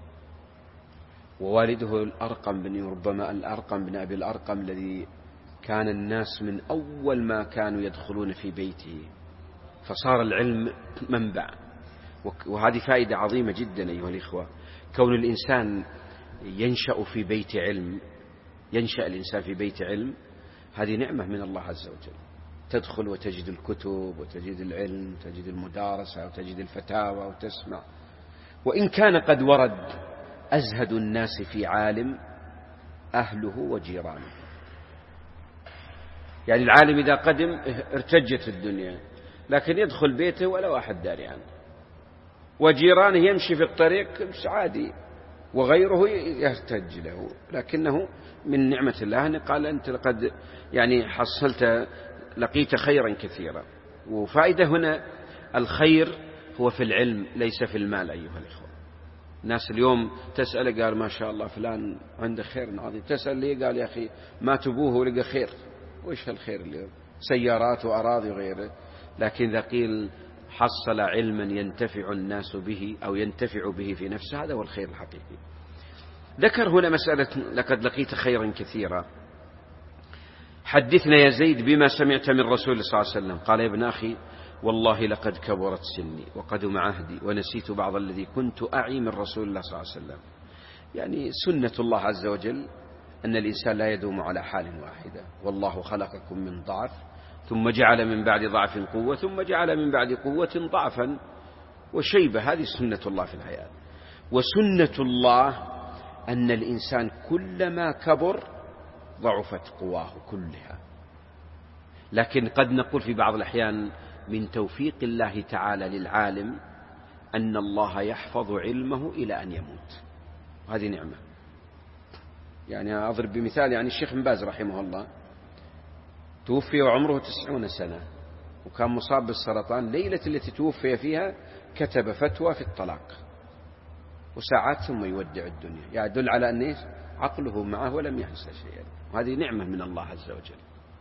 ووالده الأرقم بن ربما الأرقم بن أبي الأرقم الذي كان الناس من أول ما كانوا يدخلون في بيته، فصار العلم منبع. وهذه فائدة عظيمة جدا أيها الإخوة، كون الإنسان ينشأ في بيت علم، ينشأ الإنسان في بيت علم، هذه نعمة من الله عز وجل. تدخل وتجد الكتب وتجد العلم، تجد المدارسة وتجد الفتاوى وتسمع. وإن كان قد ورد أزهد الناس في عالم أهله وجيرانه، يعني العالم إذا قدم ارتجت الدنيا، لكن يدخل بيته ولا واحد داري عنه، وجيرانه يمشي في الطريق مش عادي، وغيره يهتج له. لكنه من نعمة الله أن قال: أنت لقد يعني حصلت لقيت خيرا كثيرا. وفائدة هنا، الخير هو في العلم ليس في المال أيها الإخوة. الناس اليوم تسأل قال: ما شاء الله فلان عنده خير عظيم، تسأل لي قال: يا أخي ما تبوه ولقى خير. وإيش هالخير اليوم؟ سيارات وأراضي وغيره. لكن إذا قيل حصل علما ينتفع الناس به أو ينتفع به في نفسه، هذا هو الخير الحقيقي. ذكر هنا مسألة: لقد لقيت خيرا كثيرا، حدثنا يا زيد بما سمعت من رسول الله صلى الله عليه وسلم. قال: يا ابن أخي والله لقد كبرت سني وقدم عهدي ونسيت بعض الذي كنت أعي من رسول الله صلى الله عليه وسلم. يعني سنة الله عز وجل أن الإنسان لا يدوم على حال واحدة. والله خلقكم من ضعف ثم جعل من بعد ضعف قوة ثم جعل من بعد قوة ضعفا وشيبة. هذه سنة الله في الحياة. وسنة الله أن الإنسان كلما كبر ضعفت قواه كلها. لكن قد نقول في بعض الأحيان من توفيق الله تعالى للعالم أن الله يحفظ علمه إلى أن يموت، هذه نعمة. يعني أضرب بمثال، يعني الشيخ بن باز رحمه الله توفي وعمره تسعون سنة، وكان مصاب بالسرطان. ليلة التي توفي فيها كتب فتوى في الطلاق، وساعات ثم يودع الدنيا. يدل على أن عقله معه ولم يحس شيئا، وهذه نعمة من الله عز وجل.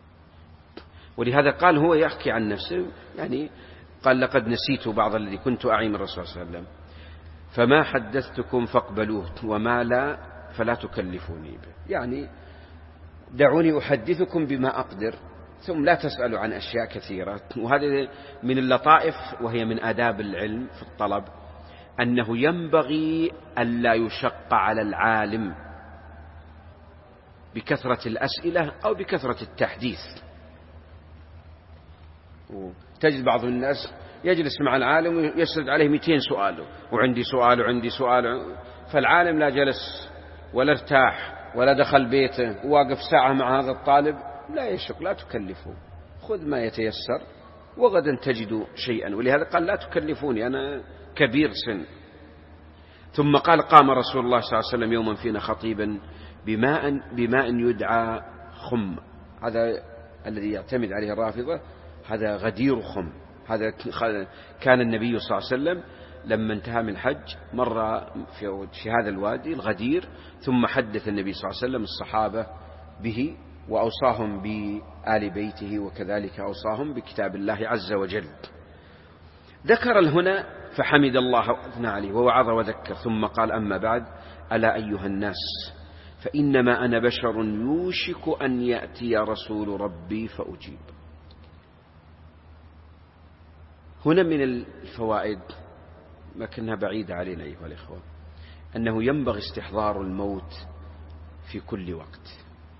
ولهذا قال هو يحكي عن نفسه، يعني قال: لقد نسيت بعض الذي كنت أعي من الرسول صلى الله عليه وسلم، فما حدثتكم فاقبلوه وما لا فلا تكلفوني به. يعني دعوني أحدثكم بما أقدر، ثم لا تسألوا عن أشياء كثيرة. وهذا من اللطائف وهي من آداب العلم في الطلب، أنه ينبغي ألا يشق على العالم بكثرة الأسئلة أو بكثرة التحديث. تجد بعض الناس يجلس مع العالم ويسرد عليه مئتين سؤال، وعندي سؤال وعندي سؤال، فالعالم لا جلس ولا ارتاح ولا دخل بيته وواقف ساعة مع هذا الطالب. لا يشق، لا تكلفه. خذ ما يتيسر وغدا تجد شيئا. ولهذا قال لا تكلفوني أنا كبير سن. ثم قال قام رسول الله صلى الله عليه وسلم يوما فينا خطيبا بماء, بماء يدعى خم. هذا الذي يعتمد عليه الرافضة، هذا غدير خم. هذا كان النبي صلى الله عليه وسلم لما انتهى من حج مر في, في هذا الوادي الغدير، ثم حدث النبي صلى الله عليه وسلم الصحابة به وأوصاهم بآل بيته، وكذلك أوصاهم بكتاب الله عز وجل. ذكر هنا فحمد الله وأثنى عليه ووعظ وذكر، ثم قال أما بعد ألا أيها الناس فإنما أنا بشر يوشك أن يأتي رسول ربي فأجيب. هنا من الفوائد لكنها بعيدة علينا أيها الإخوة، أنه ينبغي استحضار الموت في كل وقت.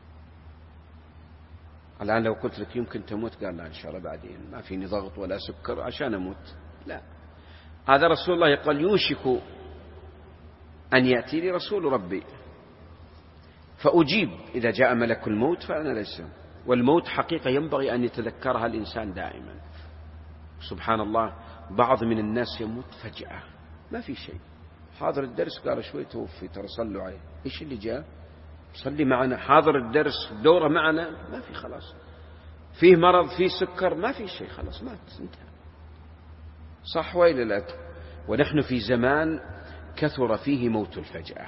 الآن لو قلت لك يمكن تموت، قال لا إن شاء الله بعدين، ما فيني ضغط ولا سكر عشان أموت. لا، هذا رسول الله قال يوشك أن يأتي لي رسول ربي فأجيب إذا جاء ملك الموت فأنا ليس. والموت حقيقة ينبغي أن يتذكرها الإنسان دائما. سبحان الله، بعض من الناس يموت فجأة ما في شيء، حاضر الدرس قال شوي توفي، ترى صلوا عليه، إيش اللي جاء؟ صلي معنا، حاضر الدرس دورة معنا، ما في، خلاص فيه مرض فيه سكر ما في شيء، خلاص مات انتهى. صح وإلا لا؟ ونحن في زمان كثر فيه موت الفجأة.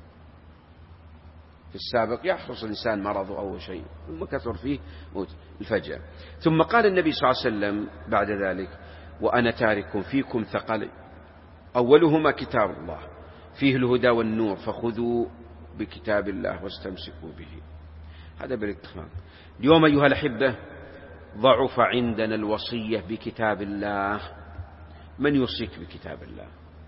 في السابق يحرص الإنسان مرضه أو شيء، ثم كثر فيه موت الفجأة. ثم قال النبي صلى الله عليه وسلم بعد ذلك وأنا تارك فيكم ثقلين أولهما كتاب الله فيه الهدى والنور فخذوا بكتاب الله واستمسكوا به. هذا بالاتفاق. اليوم أيها الأحبة ضعف عندنا الوصية بكتاب الله. من يوصيك بكتاب الله؟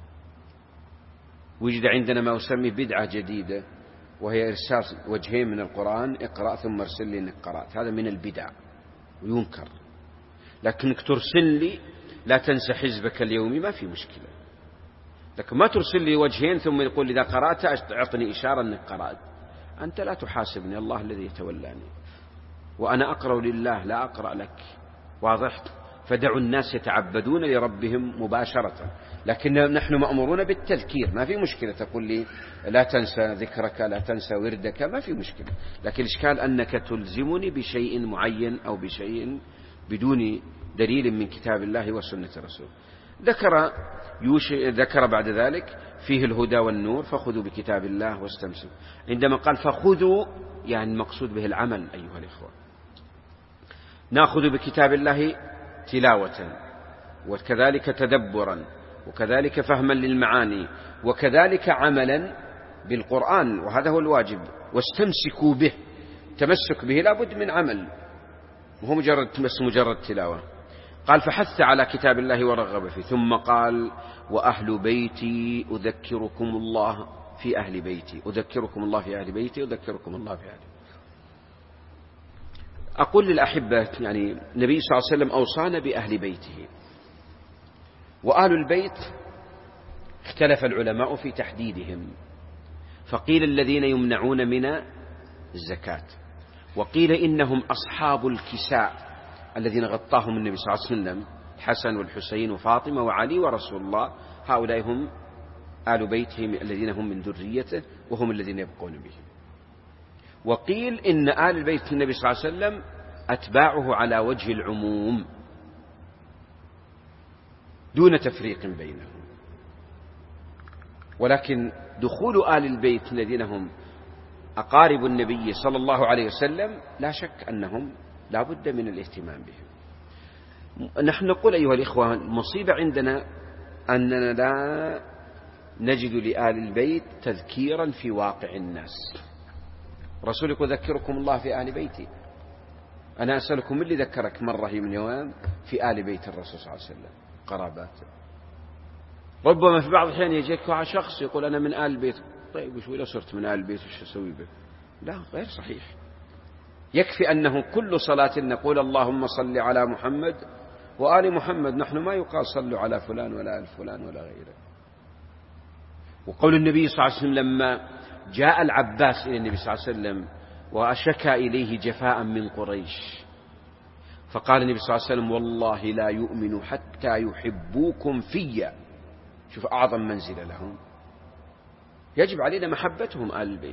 وجد عندنا ما يسمى بدعة جديدة، وهي إرسال وجهين من القرآن، اقرأ ثم ارسل لي إنك قرأت. هذا من البدع وينكر. لكنك ترسل لي لا تنسى حزبك اليومي ما في مشكلة، لكن ما ترسل لي وجهين ثم يقول لي إذا قرأت أعطني إشارة أنك قرأت. أنت لا تحاسبني، الله الذي يتولاني، وأنا أقرأ لله لا أقرأ لك. واضح؟ فدعوا الناس يتعبدون لربهم مباشرة، لكن نحن مأمورون بالتذكير. ما في مشكلة تقول لي لا تنسى ذكرك، لا تنسى وردك، ما في مشكلة. لكن الإشكال أنك تلزمني بشيء معين أو بشيء بدون دليل من كتاب الله وسنة رسوله. ذكر يوش ذكر بعد ذلك فيه الهدى والنور فخذوا بكتاب الله واستمسكوا. عندما قال فخذوا يعني المقصود به العمل أيها الإخوة. نأخذ بكتاب الله تلاوة، وكذلك تدبرا، وكذلك فهما للمعاني، وكذلك عملا بالقرآن، وهذا هو الواجب. واستمسكوا به، تمسك به لابد من عمل، وهو مجرد بس مجرد تلاوة. قال فحث على كتاب الله ورغب فيه. ثم قال وأهل بيتي أذكركم الله في أهل بيتي، أذكركم الله في أهل بيتي، أذكركم الله في أهل بيتي. أقول للأحبة يعني النبي صلى الله عليه وسلم أوصانا بأهل بيته. وأهل البيت اختلف العلماء في تحديدهم، فقيل الذين يمنعون من الزكاة، وقيل إنهم أصحاب الكساء الذين غطاهم النبي صلى الله عليه وسلم، الحسن والحسين وفاطمة وعلي ورسول الله. هؤلاء هم آل بيته الذين هم من ذريته وهم الذين يبقون به. وقيل إن آل البيت النبي صلى الله عليه وسلم أتباعه على وجه العموم دون تفريق بينهم. ولكن دخول آل البيت الذين هم أقارب النبي صلى الله عليه وسلم لا شك أنهم لا بد من الاهتمام بهم. نحن نقول أيها الإخوة المصيبة عندنا أننا لا نجد لآل البيت تذكيرا في واقع الناس. رسول يقول ذكركم الله في آل بيتي. أنا أسألكم من اللي ذكرك مرة هي من يوم في آل بيت الرسول صلى الله عليه وسلم قراباته؟ ربما في بعض الحين يجيك شخص يقول أنا من آل البيت. طيب وش لو صرت من آل البيت وش أسوي به؟ لا، غير صحيح. يكفي أنه كل صلاة نقول اللهم صل على محمد وآل محمد. نحن ما يقال صلوا على فلان ولا آل فلان ولا غيره. وقول النبي صلى الله عليه وسلم لما جاء العباس إلى النبي صلى الله عليه وسلم وأشكى إليه جفاء من قريش، فقال النبي صلى الله عليه وسلم والله لا يؤمن حتى يحبوكم فيا. شوف أعظم منزلة لهم، يجب علينا محبتهم آل البيت،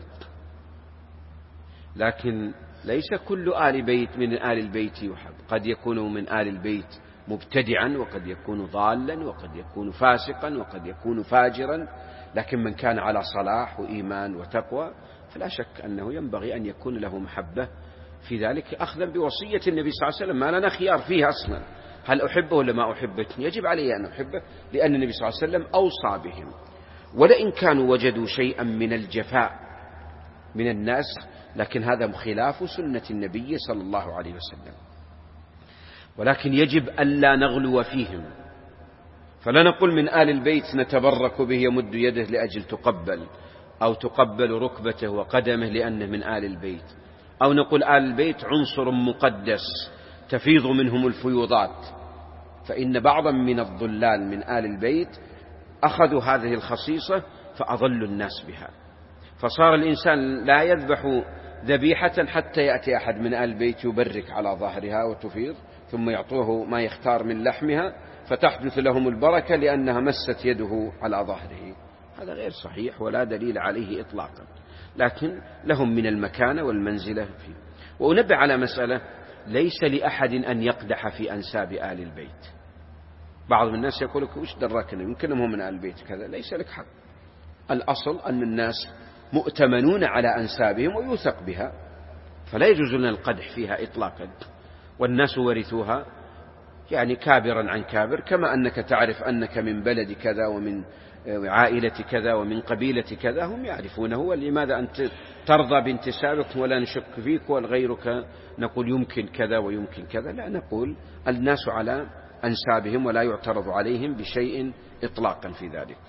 لكن ليس كل آل بيت من آل البيت يحب. قد يكون من آل البيت مبتدعا، وقد يكون ضالا، وقد يكون فاسقا، وقد يكون فاجرا، لكن من كان على صلاح وإيمان وتقوى فلا شك أنه ينبغي أن يكون له محبة في ذلك، أخذا بوصية النبي صلى الله عليه وسلم. ما لنا خيار فيه أصلا، هل أحبه ولا ما أحبه؟ يجب علي أن أحبه، لأن النبي صلى الله عليه وسلم أوصى بهم. ولئن كانوا وجدوا شيئا من الجفاء من الناس، لكن هذا خلاف سنة النبي صلى الله عليه وسلم. ولكن يجب ألا نغلو فيهم، فلا نقول من آل البيت نتبرك به يمد يده لأجل تقبل، أو تقبل ركبته وقدمه لأنه من آل البيت، أو نقول آل البيت عنصر مقدس تفيض منهم الفيوضات. فإن بعضا من الضلال من آل البيت أخذوا هذه الخصيصة فأضلوا الناس بها، فصار الإنسان لا يذبح ذبيحة حتى يأتي أحد من آل البيت يبرك على ظهرها وتفيض، ثم يعطوه ما يختار من لحمها فتحدث لهم البركة لأنها مست يده على ظهره. هذا غير صحيح ولا دليل عليه إطلاقا، لكن لهم من المكانة والمنزلة فيه. وأنبه على مسألة، ليس لأحد أن يقدح في أنساب آل البيت. بعض الناس يقول لك وش دراكنا يمكنهم هم من آل البيت كذا، ليس لك حق. الأصل أن الناس مؤتمنون على أنسابهم ويوثق بها، فلا يجوز لنا القدح فيها إطلاقا. والناس ورثوها يعني كابرا عن كابر، كما أنك تعرف أنك من بلد كذا ومن عائلة كذا ومن قبيلة كذا، هم يعرفونه. ولماذا أنت ترضى بانتسابك ولا نشك فيك، والغيرك نقول يمكن كذا ويمكن كذا؟ لا، نقول الناس على أنسابهم ولا يعترض عليهم بشيء إطلاقا في ذلك.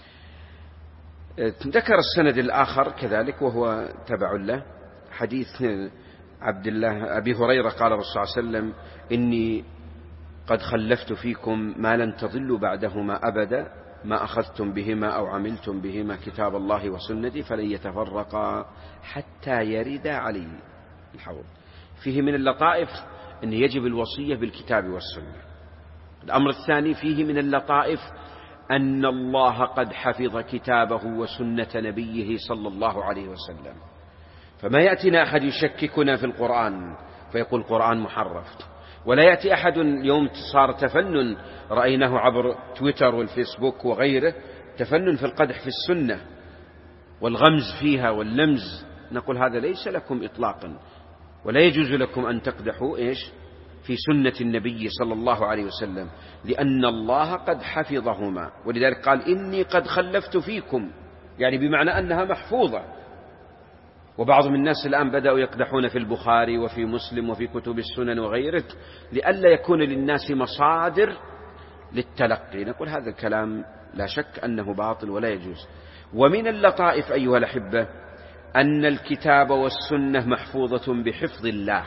ذكر السند الآخر كذلك وهو تبع له، حديث عبد الله أبي هريرة قال الرسول صلى الله عليه وسلم إني قد خلفت فيكم ما لن تضلوا بعدهما أبدا ما أخذتم بهما أو عملتم بهما كتاب الله وسنتي فلن يتفرقا حتى يرد علي الحوض. فيه من اللطائف أن يجب الوصية بالكتاب والسنة. الأمر الثاني فيه من اللطائف أن الله قد حفظ كتابه وسنة نبيه صلى الله عليه وسلم، فما يأتينا أحد يشككنا في القرآن فيقول القرآن محرف، ولا يأتي أحد يوم صار تفنن رأيناه عبر تويتر والفيسبوك وغيره، تفنن في القدح في السنة والغمز فيها واللمز، نقول هذا ليس لكم إطلاقا، ولا يجوز لكم أن تقدحوا إيش في سنة النبي صلى الله عليه وسلم، لأن الله قد حفظهما. ولذلك قال إني قد خلفت فيكم، يعني بمعنى أنها محفوظة. وبعض من الناس الآن بدأوا يقدحون في البخاري وفي مسلم وفي كتب السنن وغيره لئلا يكون للناس مصادر للتلقي، نقول هذا الكلام لا شك أنه باطل ولا يجوز. ومن اللطائف أيها الأحبة أن الكتاب والسنة محفوظة بحفظ الله.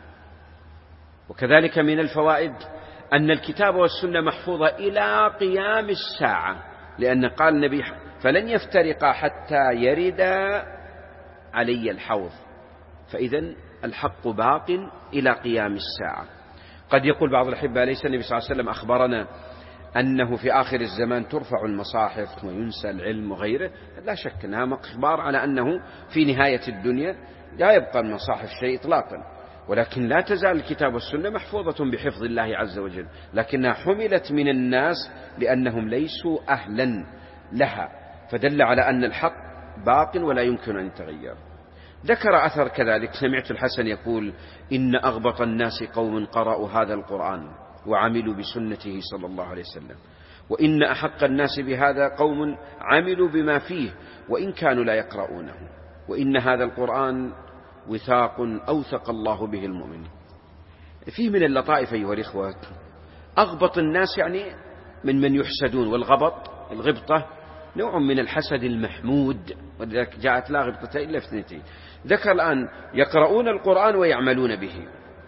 وكذلك من الفوائد أن الكتاب والسنة محفوظة إلى قيام الساعة، لأن قال النبي فلن يفترقا حتى يردا علي الحوض، فإذا الحق باق إلى قيام الساعة. قد يقول بعض الأحبة ليس النبي صلى الله عليه وسلم أخبرنا أنه في آخر الزمان ترفع المصاحف وينسى العلم وغيره؟ لا شك أنها أخبار على أنه في نهاية الدنيا لا يبقى المصاحف شيء إطلاقا، ولكن لا تزال الكتاب والسنة محفوظة بحفظ الله عز وجل، لكنها حملت من الناس لأنهم ليسوا أهلا لها، فدل على أن الحق باق ولا يمكن أن يتغير. ذكر أثر كذلك، سمعت الحسن يقول إن أغبط الناس قوم قرأوا هذا القرآن وعملوا بسنته صلى الله عليه وسلم، وإن أحق الناس بهذا قوم عملوا بما فيه وإن كانوا لا يقرؤونه، وإن هذا القرآن وثاق أوثق الله به المؤمن. فيه من اللطائف أيها الإخوة، أغبط الناس يعني من من يحسدون، والغبط الغبطة نوع من الحسد المحمود، ولذلك جاءت لا غبطة إلا في اثنتين. ذكر الآن يقرؤون القرآن ويعملون به،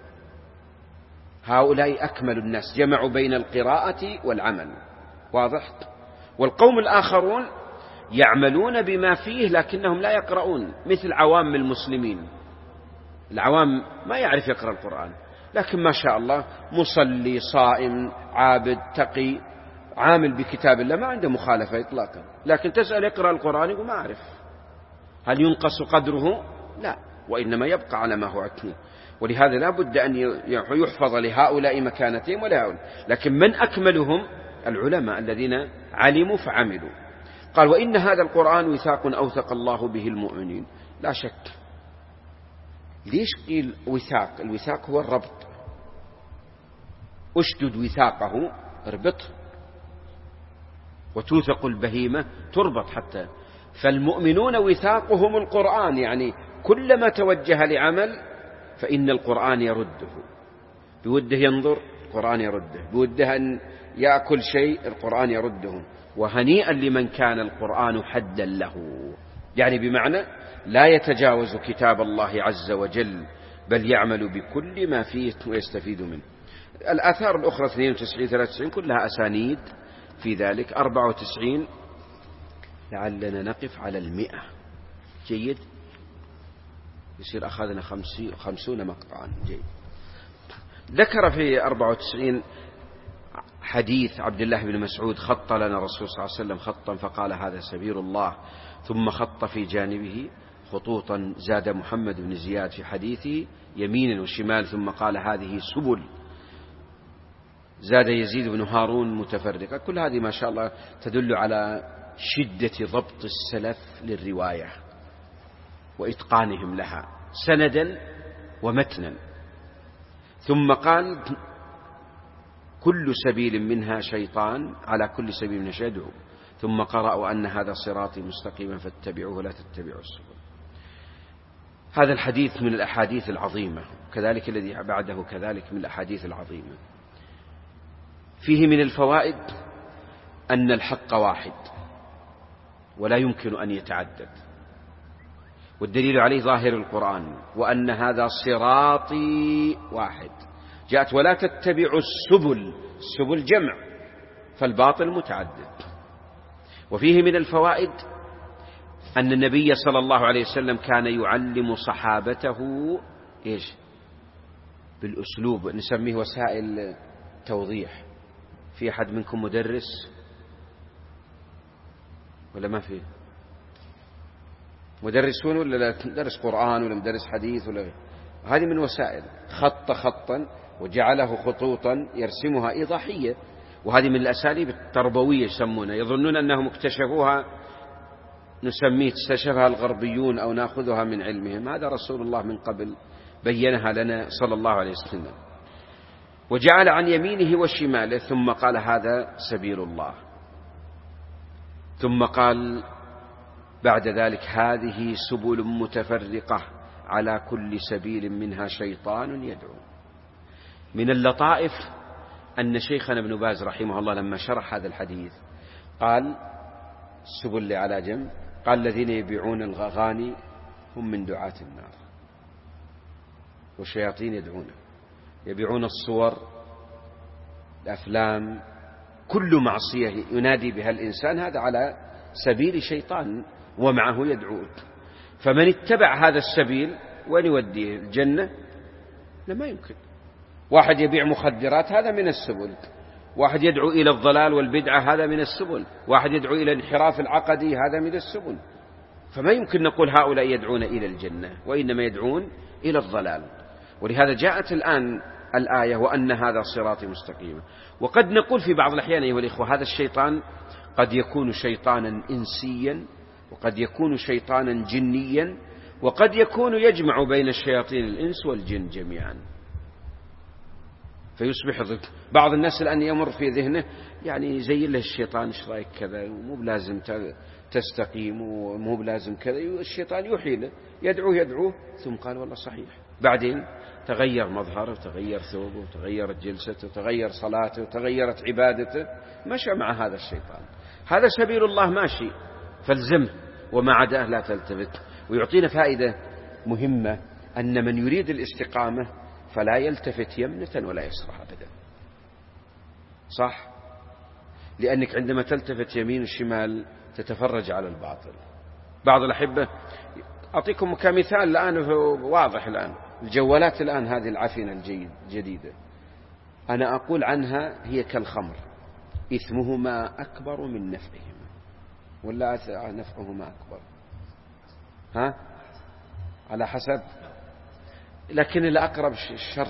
هؤلاء أكمل الناس، جمعوا بين القراءة والعمل، واضح. والقوم الآخرون يعملون بما فيه لكنهم لا يقرؤون، مثل عوام المسلمين. العوام ما يعرف يقرأ القرآن، لكن ما شاء الله مصلي صائم عابد تقي عامل بكتاب الله ما عنده مخالفة إطلاقا، لكن تسأل اقرأ القرآن يقول ما أعرف. هل ينقص قدره؟ لا، وإنما يبقى على ما هو عتني. ولهذا لا بد أن يحفظ لهؤلاء مكانتهم ولهؤلاء، لكن من أكملهم العلماء الذين علموا فعملوا. قال وإن هذا القرآن وثاق أوثق الله به المؤمنين. لا شك. ليش قيل وثاق؟ الوثاق هو الربط، أشدد وثاقه اربطه، وتوثق البهيمة تربط حتى. فالمؤمنون وثاقهم القرآن، يعني كلما توجه لعمل فإن القرآن يرده، بوده ينظر القرآن يرده، بوده أن يأكل شيء القرآن يرده. وهنيئا لمن كان القرآن حدا له، يعني بمعنى لا يتجاوز كتاب الله عز وجل، بل يعمل بكل ما فيه ويستفيد منه. الآثار الأخرى اثنين وتسعين ثلاثة وتسعين كلها أسانيد في ذلك. أربعة وتسعين لعلنا نقف على المئة. جيد، يصير أخذنا خمسون مقطعا. جيد. ذكر في أربعة وتسعين حديث عبد الله بن مسعود: خط لنا الرسول صلى الله عليه وسلم خطا فقال هذا سبيل الله، ثم خط في جانبه خطوطا زاد محمد بن زياد في حديثه يمينا وشمال، ثم قال هذه سبل، زاد يزيد بن هارون متفرقة. كل هذه ما شاء الله تدل على شدة ضبط السلف للرواية وإتقانهم لها سندا ومتنا. ثم قال كل سبيل منها شيطان، على كل سبيل منها يدعو. ثم قرأوا أن هذا صراطي مستقيما فاتبعوه ولا تتبعوا السبل. هذا الحديث من الأحاديث العظيمة، كذلك الذي بعده كذلك من الأحاديث العظيمة. فيه من الفوائد أن الحق واحد ولا يمكن أن يتعدد، والدليل عليه ظاهر القرآن، وأن هذا صراطي واحد. جاءت ولا تتبعوا السبل، السبل جمع، فالباطل متعدد. وفيه من الفوائد أن النبي صلى الله عليه وسلم كان يعلم صحابته إيش؟ بالأسلوب، نسميه وسائل توضيح. في أحد منكم مدرس ولا ما فيه؟ مدرسون ولا لا؟ مدرس قرآن ولا مدرس حديث ولا؟ هذه من وسائل. خط خطا وجعله خطوطا يرسمها إيضاحية، وهذه من الأساليب التربوية يسمونها، يظنون أنهم اكتشفوها، نسميه اكتشفها الغربيون أو نأخذها من علمهم. هذا رسول الله من قبل بينها لنا صلى الله عليه وسلم. وجعل عن يمينه وشماله، ثم قال هذا سبيل الله. ثم قال بعد ذلك هذه سبل متفرقة على كل سبيل منها شيطان يدعو. من اللطائف أن شيخنا ابن باز رحمه الله لما شرح هذا الحديث قال السبل على جنب، قال الذين يبيعون الغغاني هم من دعاة النار، والشياطين يدعون، يبيعون الصور، الأفلام، كل معصية ينادي بها الإنسان هذا على سبيل شيطان ومعه يدعوك. فمن اتبع هذا السبيل وين يوديه؟ الجنة؟ لا، ما يمكن. واحد يبيع مخدرات هذا من السبل، واحد يدعو إلى الضلال والبدعة هذا من السبل، واحد يدعو إلى الانحراف العقدي هذا من السبل. فما يمكن نقول هؤلاء يدعون إلى الجنة، وإنما يدعون إلى الضلال. ولهذا جاءت الآن الآية وأن هذا صراطي مستقيما. وقد نقول في بعض الأحيان أيها الإخوة هذا الشيطان قد يكون شيطانا إنسيا، وقد يكون شيطانا جنيا، وقد يكون يجمع بين الشياطين الإنس والجن جميعا، فيصبح ضد. بعض الناس الآن يمر في ذهنه يعني زي له الشيطان ايش رايك كذا، ومو بلازم تستقيم، ومو بلازم كذا. الشيطان يوحي له، يدعوه يدعوه ثم قال والله صحيح، بعدين تغير مظهره وتغير ثوبه وتغيرت جلسته وتغير صلاته وتغيرت عبادته، مشى مع هذا الشيطان. هذا سبيل الله ماشي، فالزمه وما عداه لا تلتفت. ويعطينا فائدة مهمة أن من يريد الاستقامة فلا يلتفت يمنة ولا يسرى أبدا. صح؟ لأنك عندما تلتفت يمين وشمال تتفرج على الباطل. بعض الأحبة أعطيكم كمثال الآن واضح الآن، الجوالات الآن هذه العفنة الجديدة أنا أقول عنها هي كالخمر، إثمهما أكبر من نفعهما، ولا نفعهما أكبر؟ ها؟ على حسب، لكن الأقرب الشر.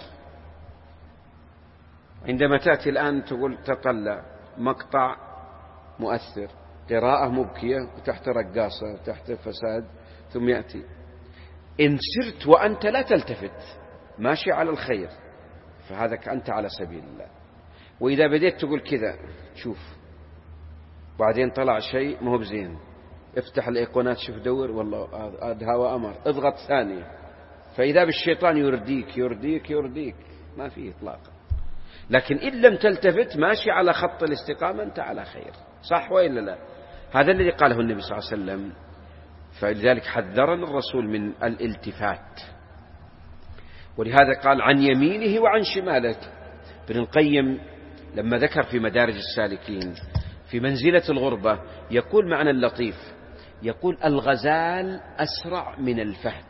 عندما تأتي الآن تقول تطلع مقطع مؤثر، قراءة مبكية وتحت رقاصة وتحت فساد، ثم يأتي إن سرت وأنت لا تلتفت ماشي على الخير فهذا أنت على سبيل الله. وإذا بديت تقول كذا شوف بعدين طلع شيء مو بزين، افتح الإيقونات شوف دور والله هذا هوا أمر، اضغط ثانية، فإذا بالشيطان يرديك يرديك يرديك ما فيه إطلاقا. لكن إن لم تلتفت ماشي على خط الاستقامة أنت على خير، صح وإلا لا؟ هذا الذي قاله النبي صلى الله عليه وسلم. فلذلك حذرنا الرسول من الالتفات، ولهذا قال عن يمينه وعن شماله. ابن القيم لما ذكر في مدارج السالكين في منزلة الغربة يقول معنى اللطيف، يقول الغزال أسرع من الفهد.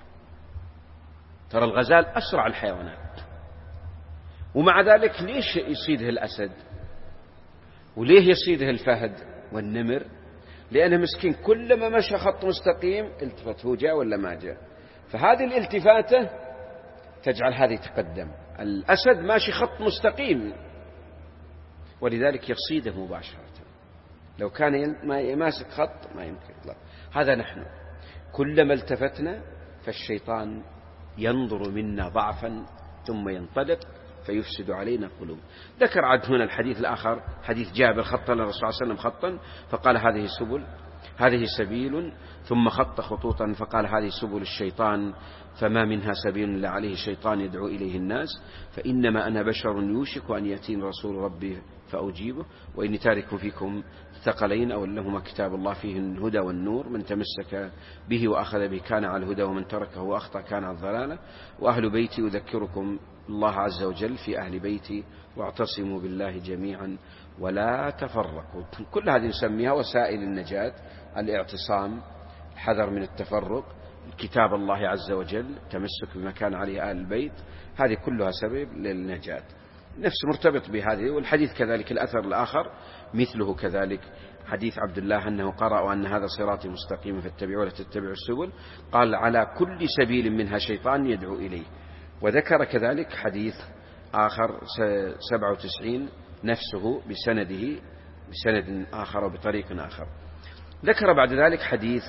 ترى الغزال أسرع الحيوانات، ومع ذلك ليش يصيده الأسد وليه يصيده الفهد والنمر؟ لأنه مسكين كلما مشى خط مستقيم التفت، هو جاء ولا ما جاء، فهذه الالتفاتة تجعل هذه تقدم. الأسد ماشي خط مستقيم ولذلك يصيده مباشرة، لو كان ما ماسك خط ما يمكن يطلع. هذا نحن كلما التفتنا فالشيطان ينظر منا ضعفا ثم ينطلق فيفسد علينا قلوب. ذكر عاد هنا الحديث الآخر حديث جابر خط لنا الرسول صلى الله عليه وسلم خطا فقال هذه سبل هذه سبيل، ثم خط خطوطا فقال هذه سبل الشيطان فما منها سبيل إلا عليه الشيطان يدعو إليه الناس، فإنما أنا بشر يوشك أن يأتين رسول ربي فأجيبه، وإني تارك فيكم ثقلين أو لهما كتاب الله فيه الهدى والنور، من تمسك به وأخذ به كان على الهدى ومن تركه وأخطأ كان على الضلالة، وأهل بيتي أذكركم الله عز وجل في أهل بيتي واعتصموا بالله جميعا ولا تفرقوا. كل هذه نسميها وسائل النجاة، الاعتصام، الحذر من التفرق، كتاب الله عز وجل، تمسك بما كان عليه آل البيت، هذه كلها سبب للنجاة. نفس مرتبط بهذه. والحديث كذلك الأثر الآخر مثله كذلك حديث عبد الله أنه قرأ وأن هذا صراطي مستقيما فاتبعوا ولا تتبعوا السبل، قال على كل سبيل منها شيطان يدعو إليه. وذكر كذلك حديث آخر سبعة وتسعين نفسه بسنده بسند آخر وبطريق آخر. ذكر بعد ذلك حديث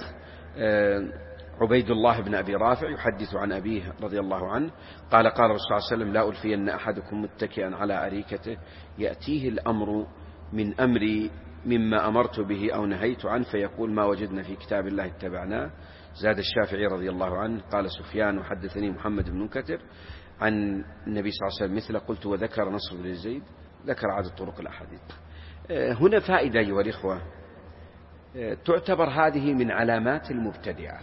عبيد الله بن أبي رافع يحدث عن أبيه رضي الله عنه قال قال الرسول صلى الله عليه وسلم لا ألفين أحدكم متكئا على أريكته يأتيه الأمر من أمري مما أمرت به أو نهيت عنه فيقول ما وجدنا في كتاب الله اتبعناه. زاد الشافعي رضي الله عنه قال سفيان وحدثني محمد بن منكدر عن النبي صلى الله عليه وسلم مثل قلت وذكر نصر بن زيد ذكر عدد طرق الأحاديث. هنا فائدة أيها الإخوة، تعتبر هذه من علامات المبتدعة.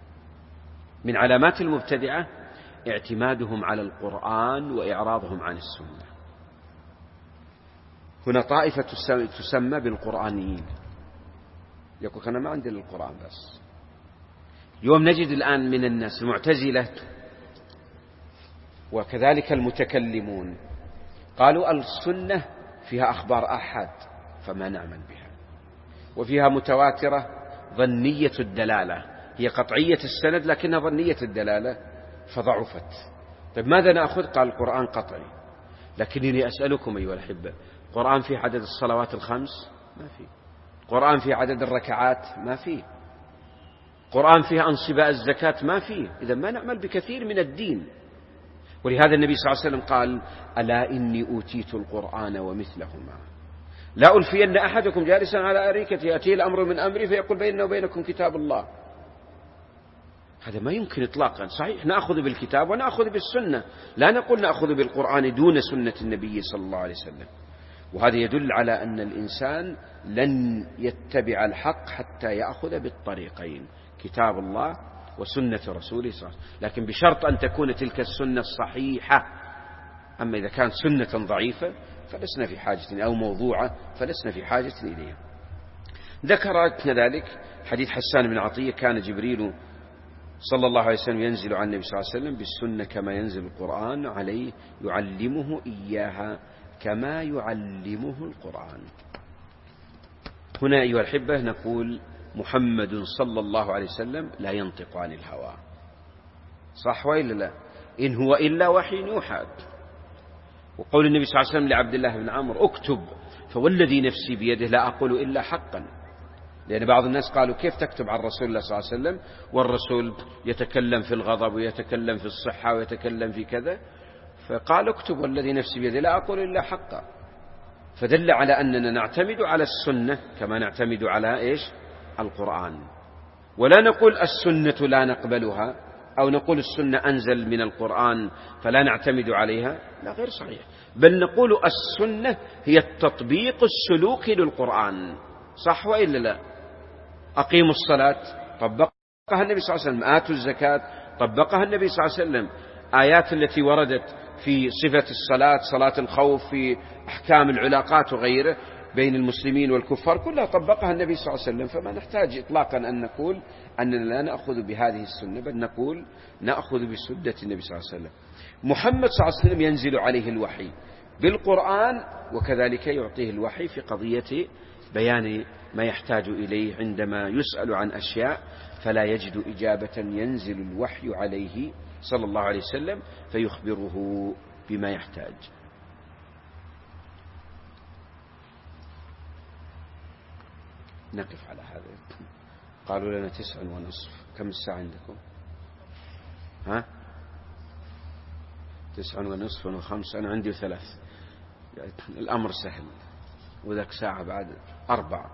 من علامات المبتدعة اعتمادهم على القرآن وإعراضهم عن السنة. هنا طائفة تسمى بالقرآنيين، يقول أنا ما عندي القرآن بس. يوم نجد الآن من الناس المعتزلة وكذلك المتكلمون قالوا السنة فيها أخبار أحد فما نعمل بها، وفيها متواترة ظنية الدلالة، هي قطعية السند لكنها ظنية الدلالة فضعفت. طيب ماذا نأخذ؟ قال القرآن قطعي. لكنني أسألكم أيها الأحبة، القرآن في عدد الصلوات الخمس؟ ما في. القرآن في عدد الركعات؟ ما في. القرآن فيها أنصباء الزكاة؟ ما في. إذا ما نعمل بكثير من الدين. ولهذا النبي صلى الله عليه وسلم قال ألا إني أوتيت القرآن ومثلهما لا ألفين أحدكم جالسا على أريكة يأتيه الأمر من أمري فيقول بيننا وبينكم كتاب الله. هذا ما يمكن إطلاقا. صحيح نأخذ بالكتاب ونأخذ بالسنة، لا نقول نأخذ بالقرآن دون سنة النبي صلى الله عليه وسلم. وهذا يدل على أن الإنسان لن يتبع الحق حتى يأخذ بالطريقين، كتاب الله وسنة رسوله صلى الله عليه وسلم، لكن بشرط أن تكون تلك السنة الصحيحة. أما إذا كانت سنة ضعيفة فلسنا في حاجة، أو موضوعة فلسنا في حاجة إليها. ذكر كذلك حديث حسان بن عطية كان جبريل صلى الله عليه وسلم ينزل عن النبي صلى الله عليه وسلم بالسنة كما ينزل القرآن عليه، يعلمه إياها كما يعلمه القرآن. هنا أيها الأحبة نقول محمد صلى الله عليه وسلم لا ينطق عن الهوى، صح وإلا لا؟ إن هو إلا وحي يوحى. وقول النبي صلى الله عليه وسلم لعبد الله بن عمرو اكتب فوالذي نفسي بيده لا أقول إلا حقا، لأن بعض الناس قالوا كيف تكتب عن رسول الله صلى الله عليه وسلم والرسول يتكلم في الغضب ويتكلم في الصحة ويتكلم في كذا، فقال اكتب والذي نفسي بيده لا أقول إلا حقا. فدل على أننا نعتمد على السنة كما نعتمد على إيش؟ القرآن، ولا نقول السنة لا نقبلها، أو نقول السنة أنزل من القرآن فلا نعتمد عليها، لا، غير صحيح. بل نقول السنة هي التطبيق السلوكي للقرآن، صح وإلا لا؟ أقيموا الصلاة طبقها النبي صلى الله عليه وسلم، آتوا الزكاة طبقها النبي صلى الله عليه وسلم، آيات التي وردت في صفة الصلاة، صلاة الخوف، في أحكام العلاقات وغيره بين المسلمين والكفار، كلها طبقها النبي صلى الله عليه وسلم. فما نحتاج إطلاقا أن نقول أننا لا نأخذ بهذه السنة، بل نقول نأخذ بسنة النبي صلى الله عليه وسلم. محمد صلى الله عليه وسلم ينزل عليه الوحي بالقرآن، وكذلك يعطيه الوحي في قضية بيان ما يحتاج إليه عندما يسأل عن أشياء فلا يجد إجابة، ينزل الوحي عليه صلى الله عليه وسلم فيخبره بما يحتاج. نقف على هذا. قالوا لنا تسع ونصف. كم الساعة عندكم؟ ها؟ تسع ونصف وخمس. أنا عندي ثلاث، يعني الأمر سهل. وذاك ساعة بعد أربعة.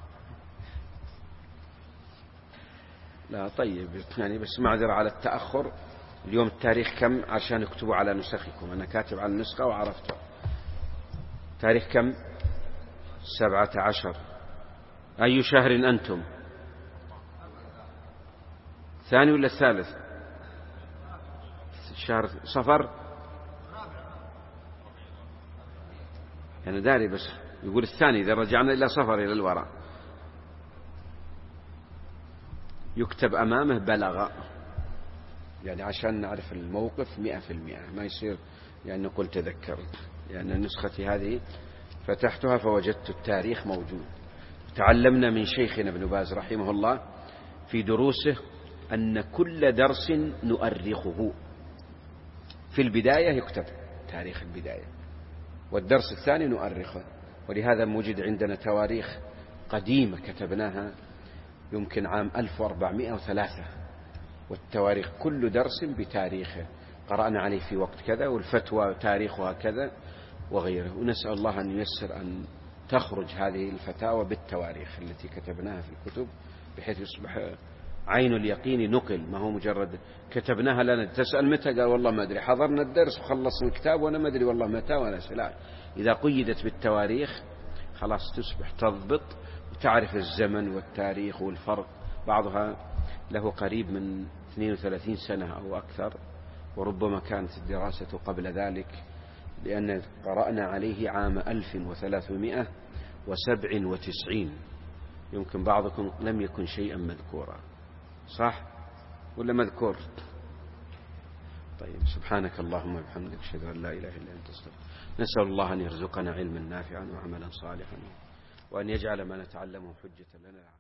لا طيب، يعني بس معذرة على التأخر. اليوم التاريخ كم عشان اكتبوا على نسخكم؟ أنا كاتب على النسخة وعرفته. تاريخ كم؟ سبعة عشر. أي شهر أنتم؟ ثاني ولا الثالث؟ شهر صفر. أنا داري بس يقول الثاني إذا رجعنا إلى صفر إلى الوراء يكتب أمامه بلغ، يعني عشان نعرف الموقف مئة في المئة، ما يصير يعني نقول تذكرت. يعني نسختي هذه فتحتها فوجدت التاريخ موجود. تعلمنا من شيخنا ابن باز رحمه الله في دروسه أن كل درس نؤرخه. في البداية يكتب تاريخ البداية، والدرس الثاني نؤرخه. ولهذا موجود عندنا تواريخ قديمة كتبناها يمكن عام ألف وأربعمائة وثلاثة، والتواريخ كل درس بتاريخه، قرأنا عليه في وقت كذا، والفتوى تاريخها كذا وغيره. ونسأل الله أن ييسر أن تخرج هذه الفتاوى بالتواريخ التي كتبناها في الكتب، بحيث يصبح عين اليقين نقل، ما هو مجرد كتبناها لنا. تسأل متى؟ قال والله ما أدري، حضرنا الدرس وخلصنا الكتاب وأنا ما أدري والله متى وأنا لا. إذا قيدت بالتواريخ خلاص تصبح تضبط وتعرف الزمن والتاريخ والفرق. بعضها له قريب من اثنين وثلاثين سنة أو أكثر، وربما كانت الدراسة قبل ذلك، لأن قرأنا عليه عام ألف وثلاثمائة وسبع وتسعين. يمكن بعضكم لم يكن شيئا مذكورا، صح ولا مذكور؟ طيب، سبحانك اللهم وبحمدك، أشهد أن لا إله إلا أنت، أستغفرك. نسأل الله أن يرزقنا علما نافعا وعملا صالحا، وأن يجعل ما نتعلمه حجة لنا.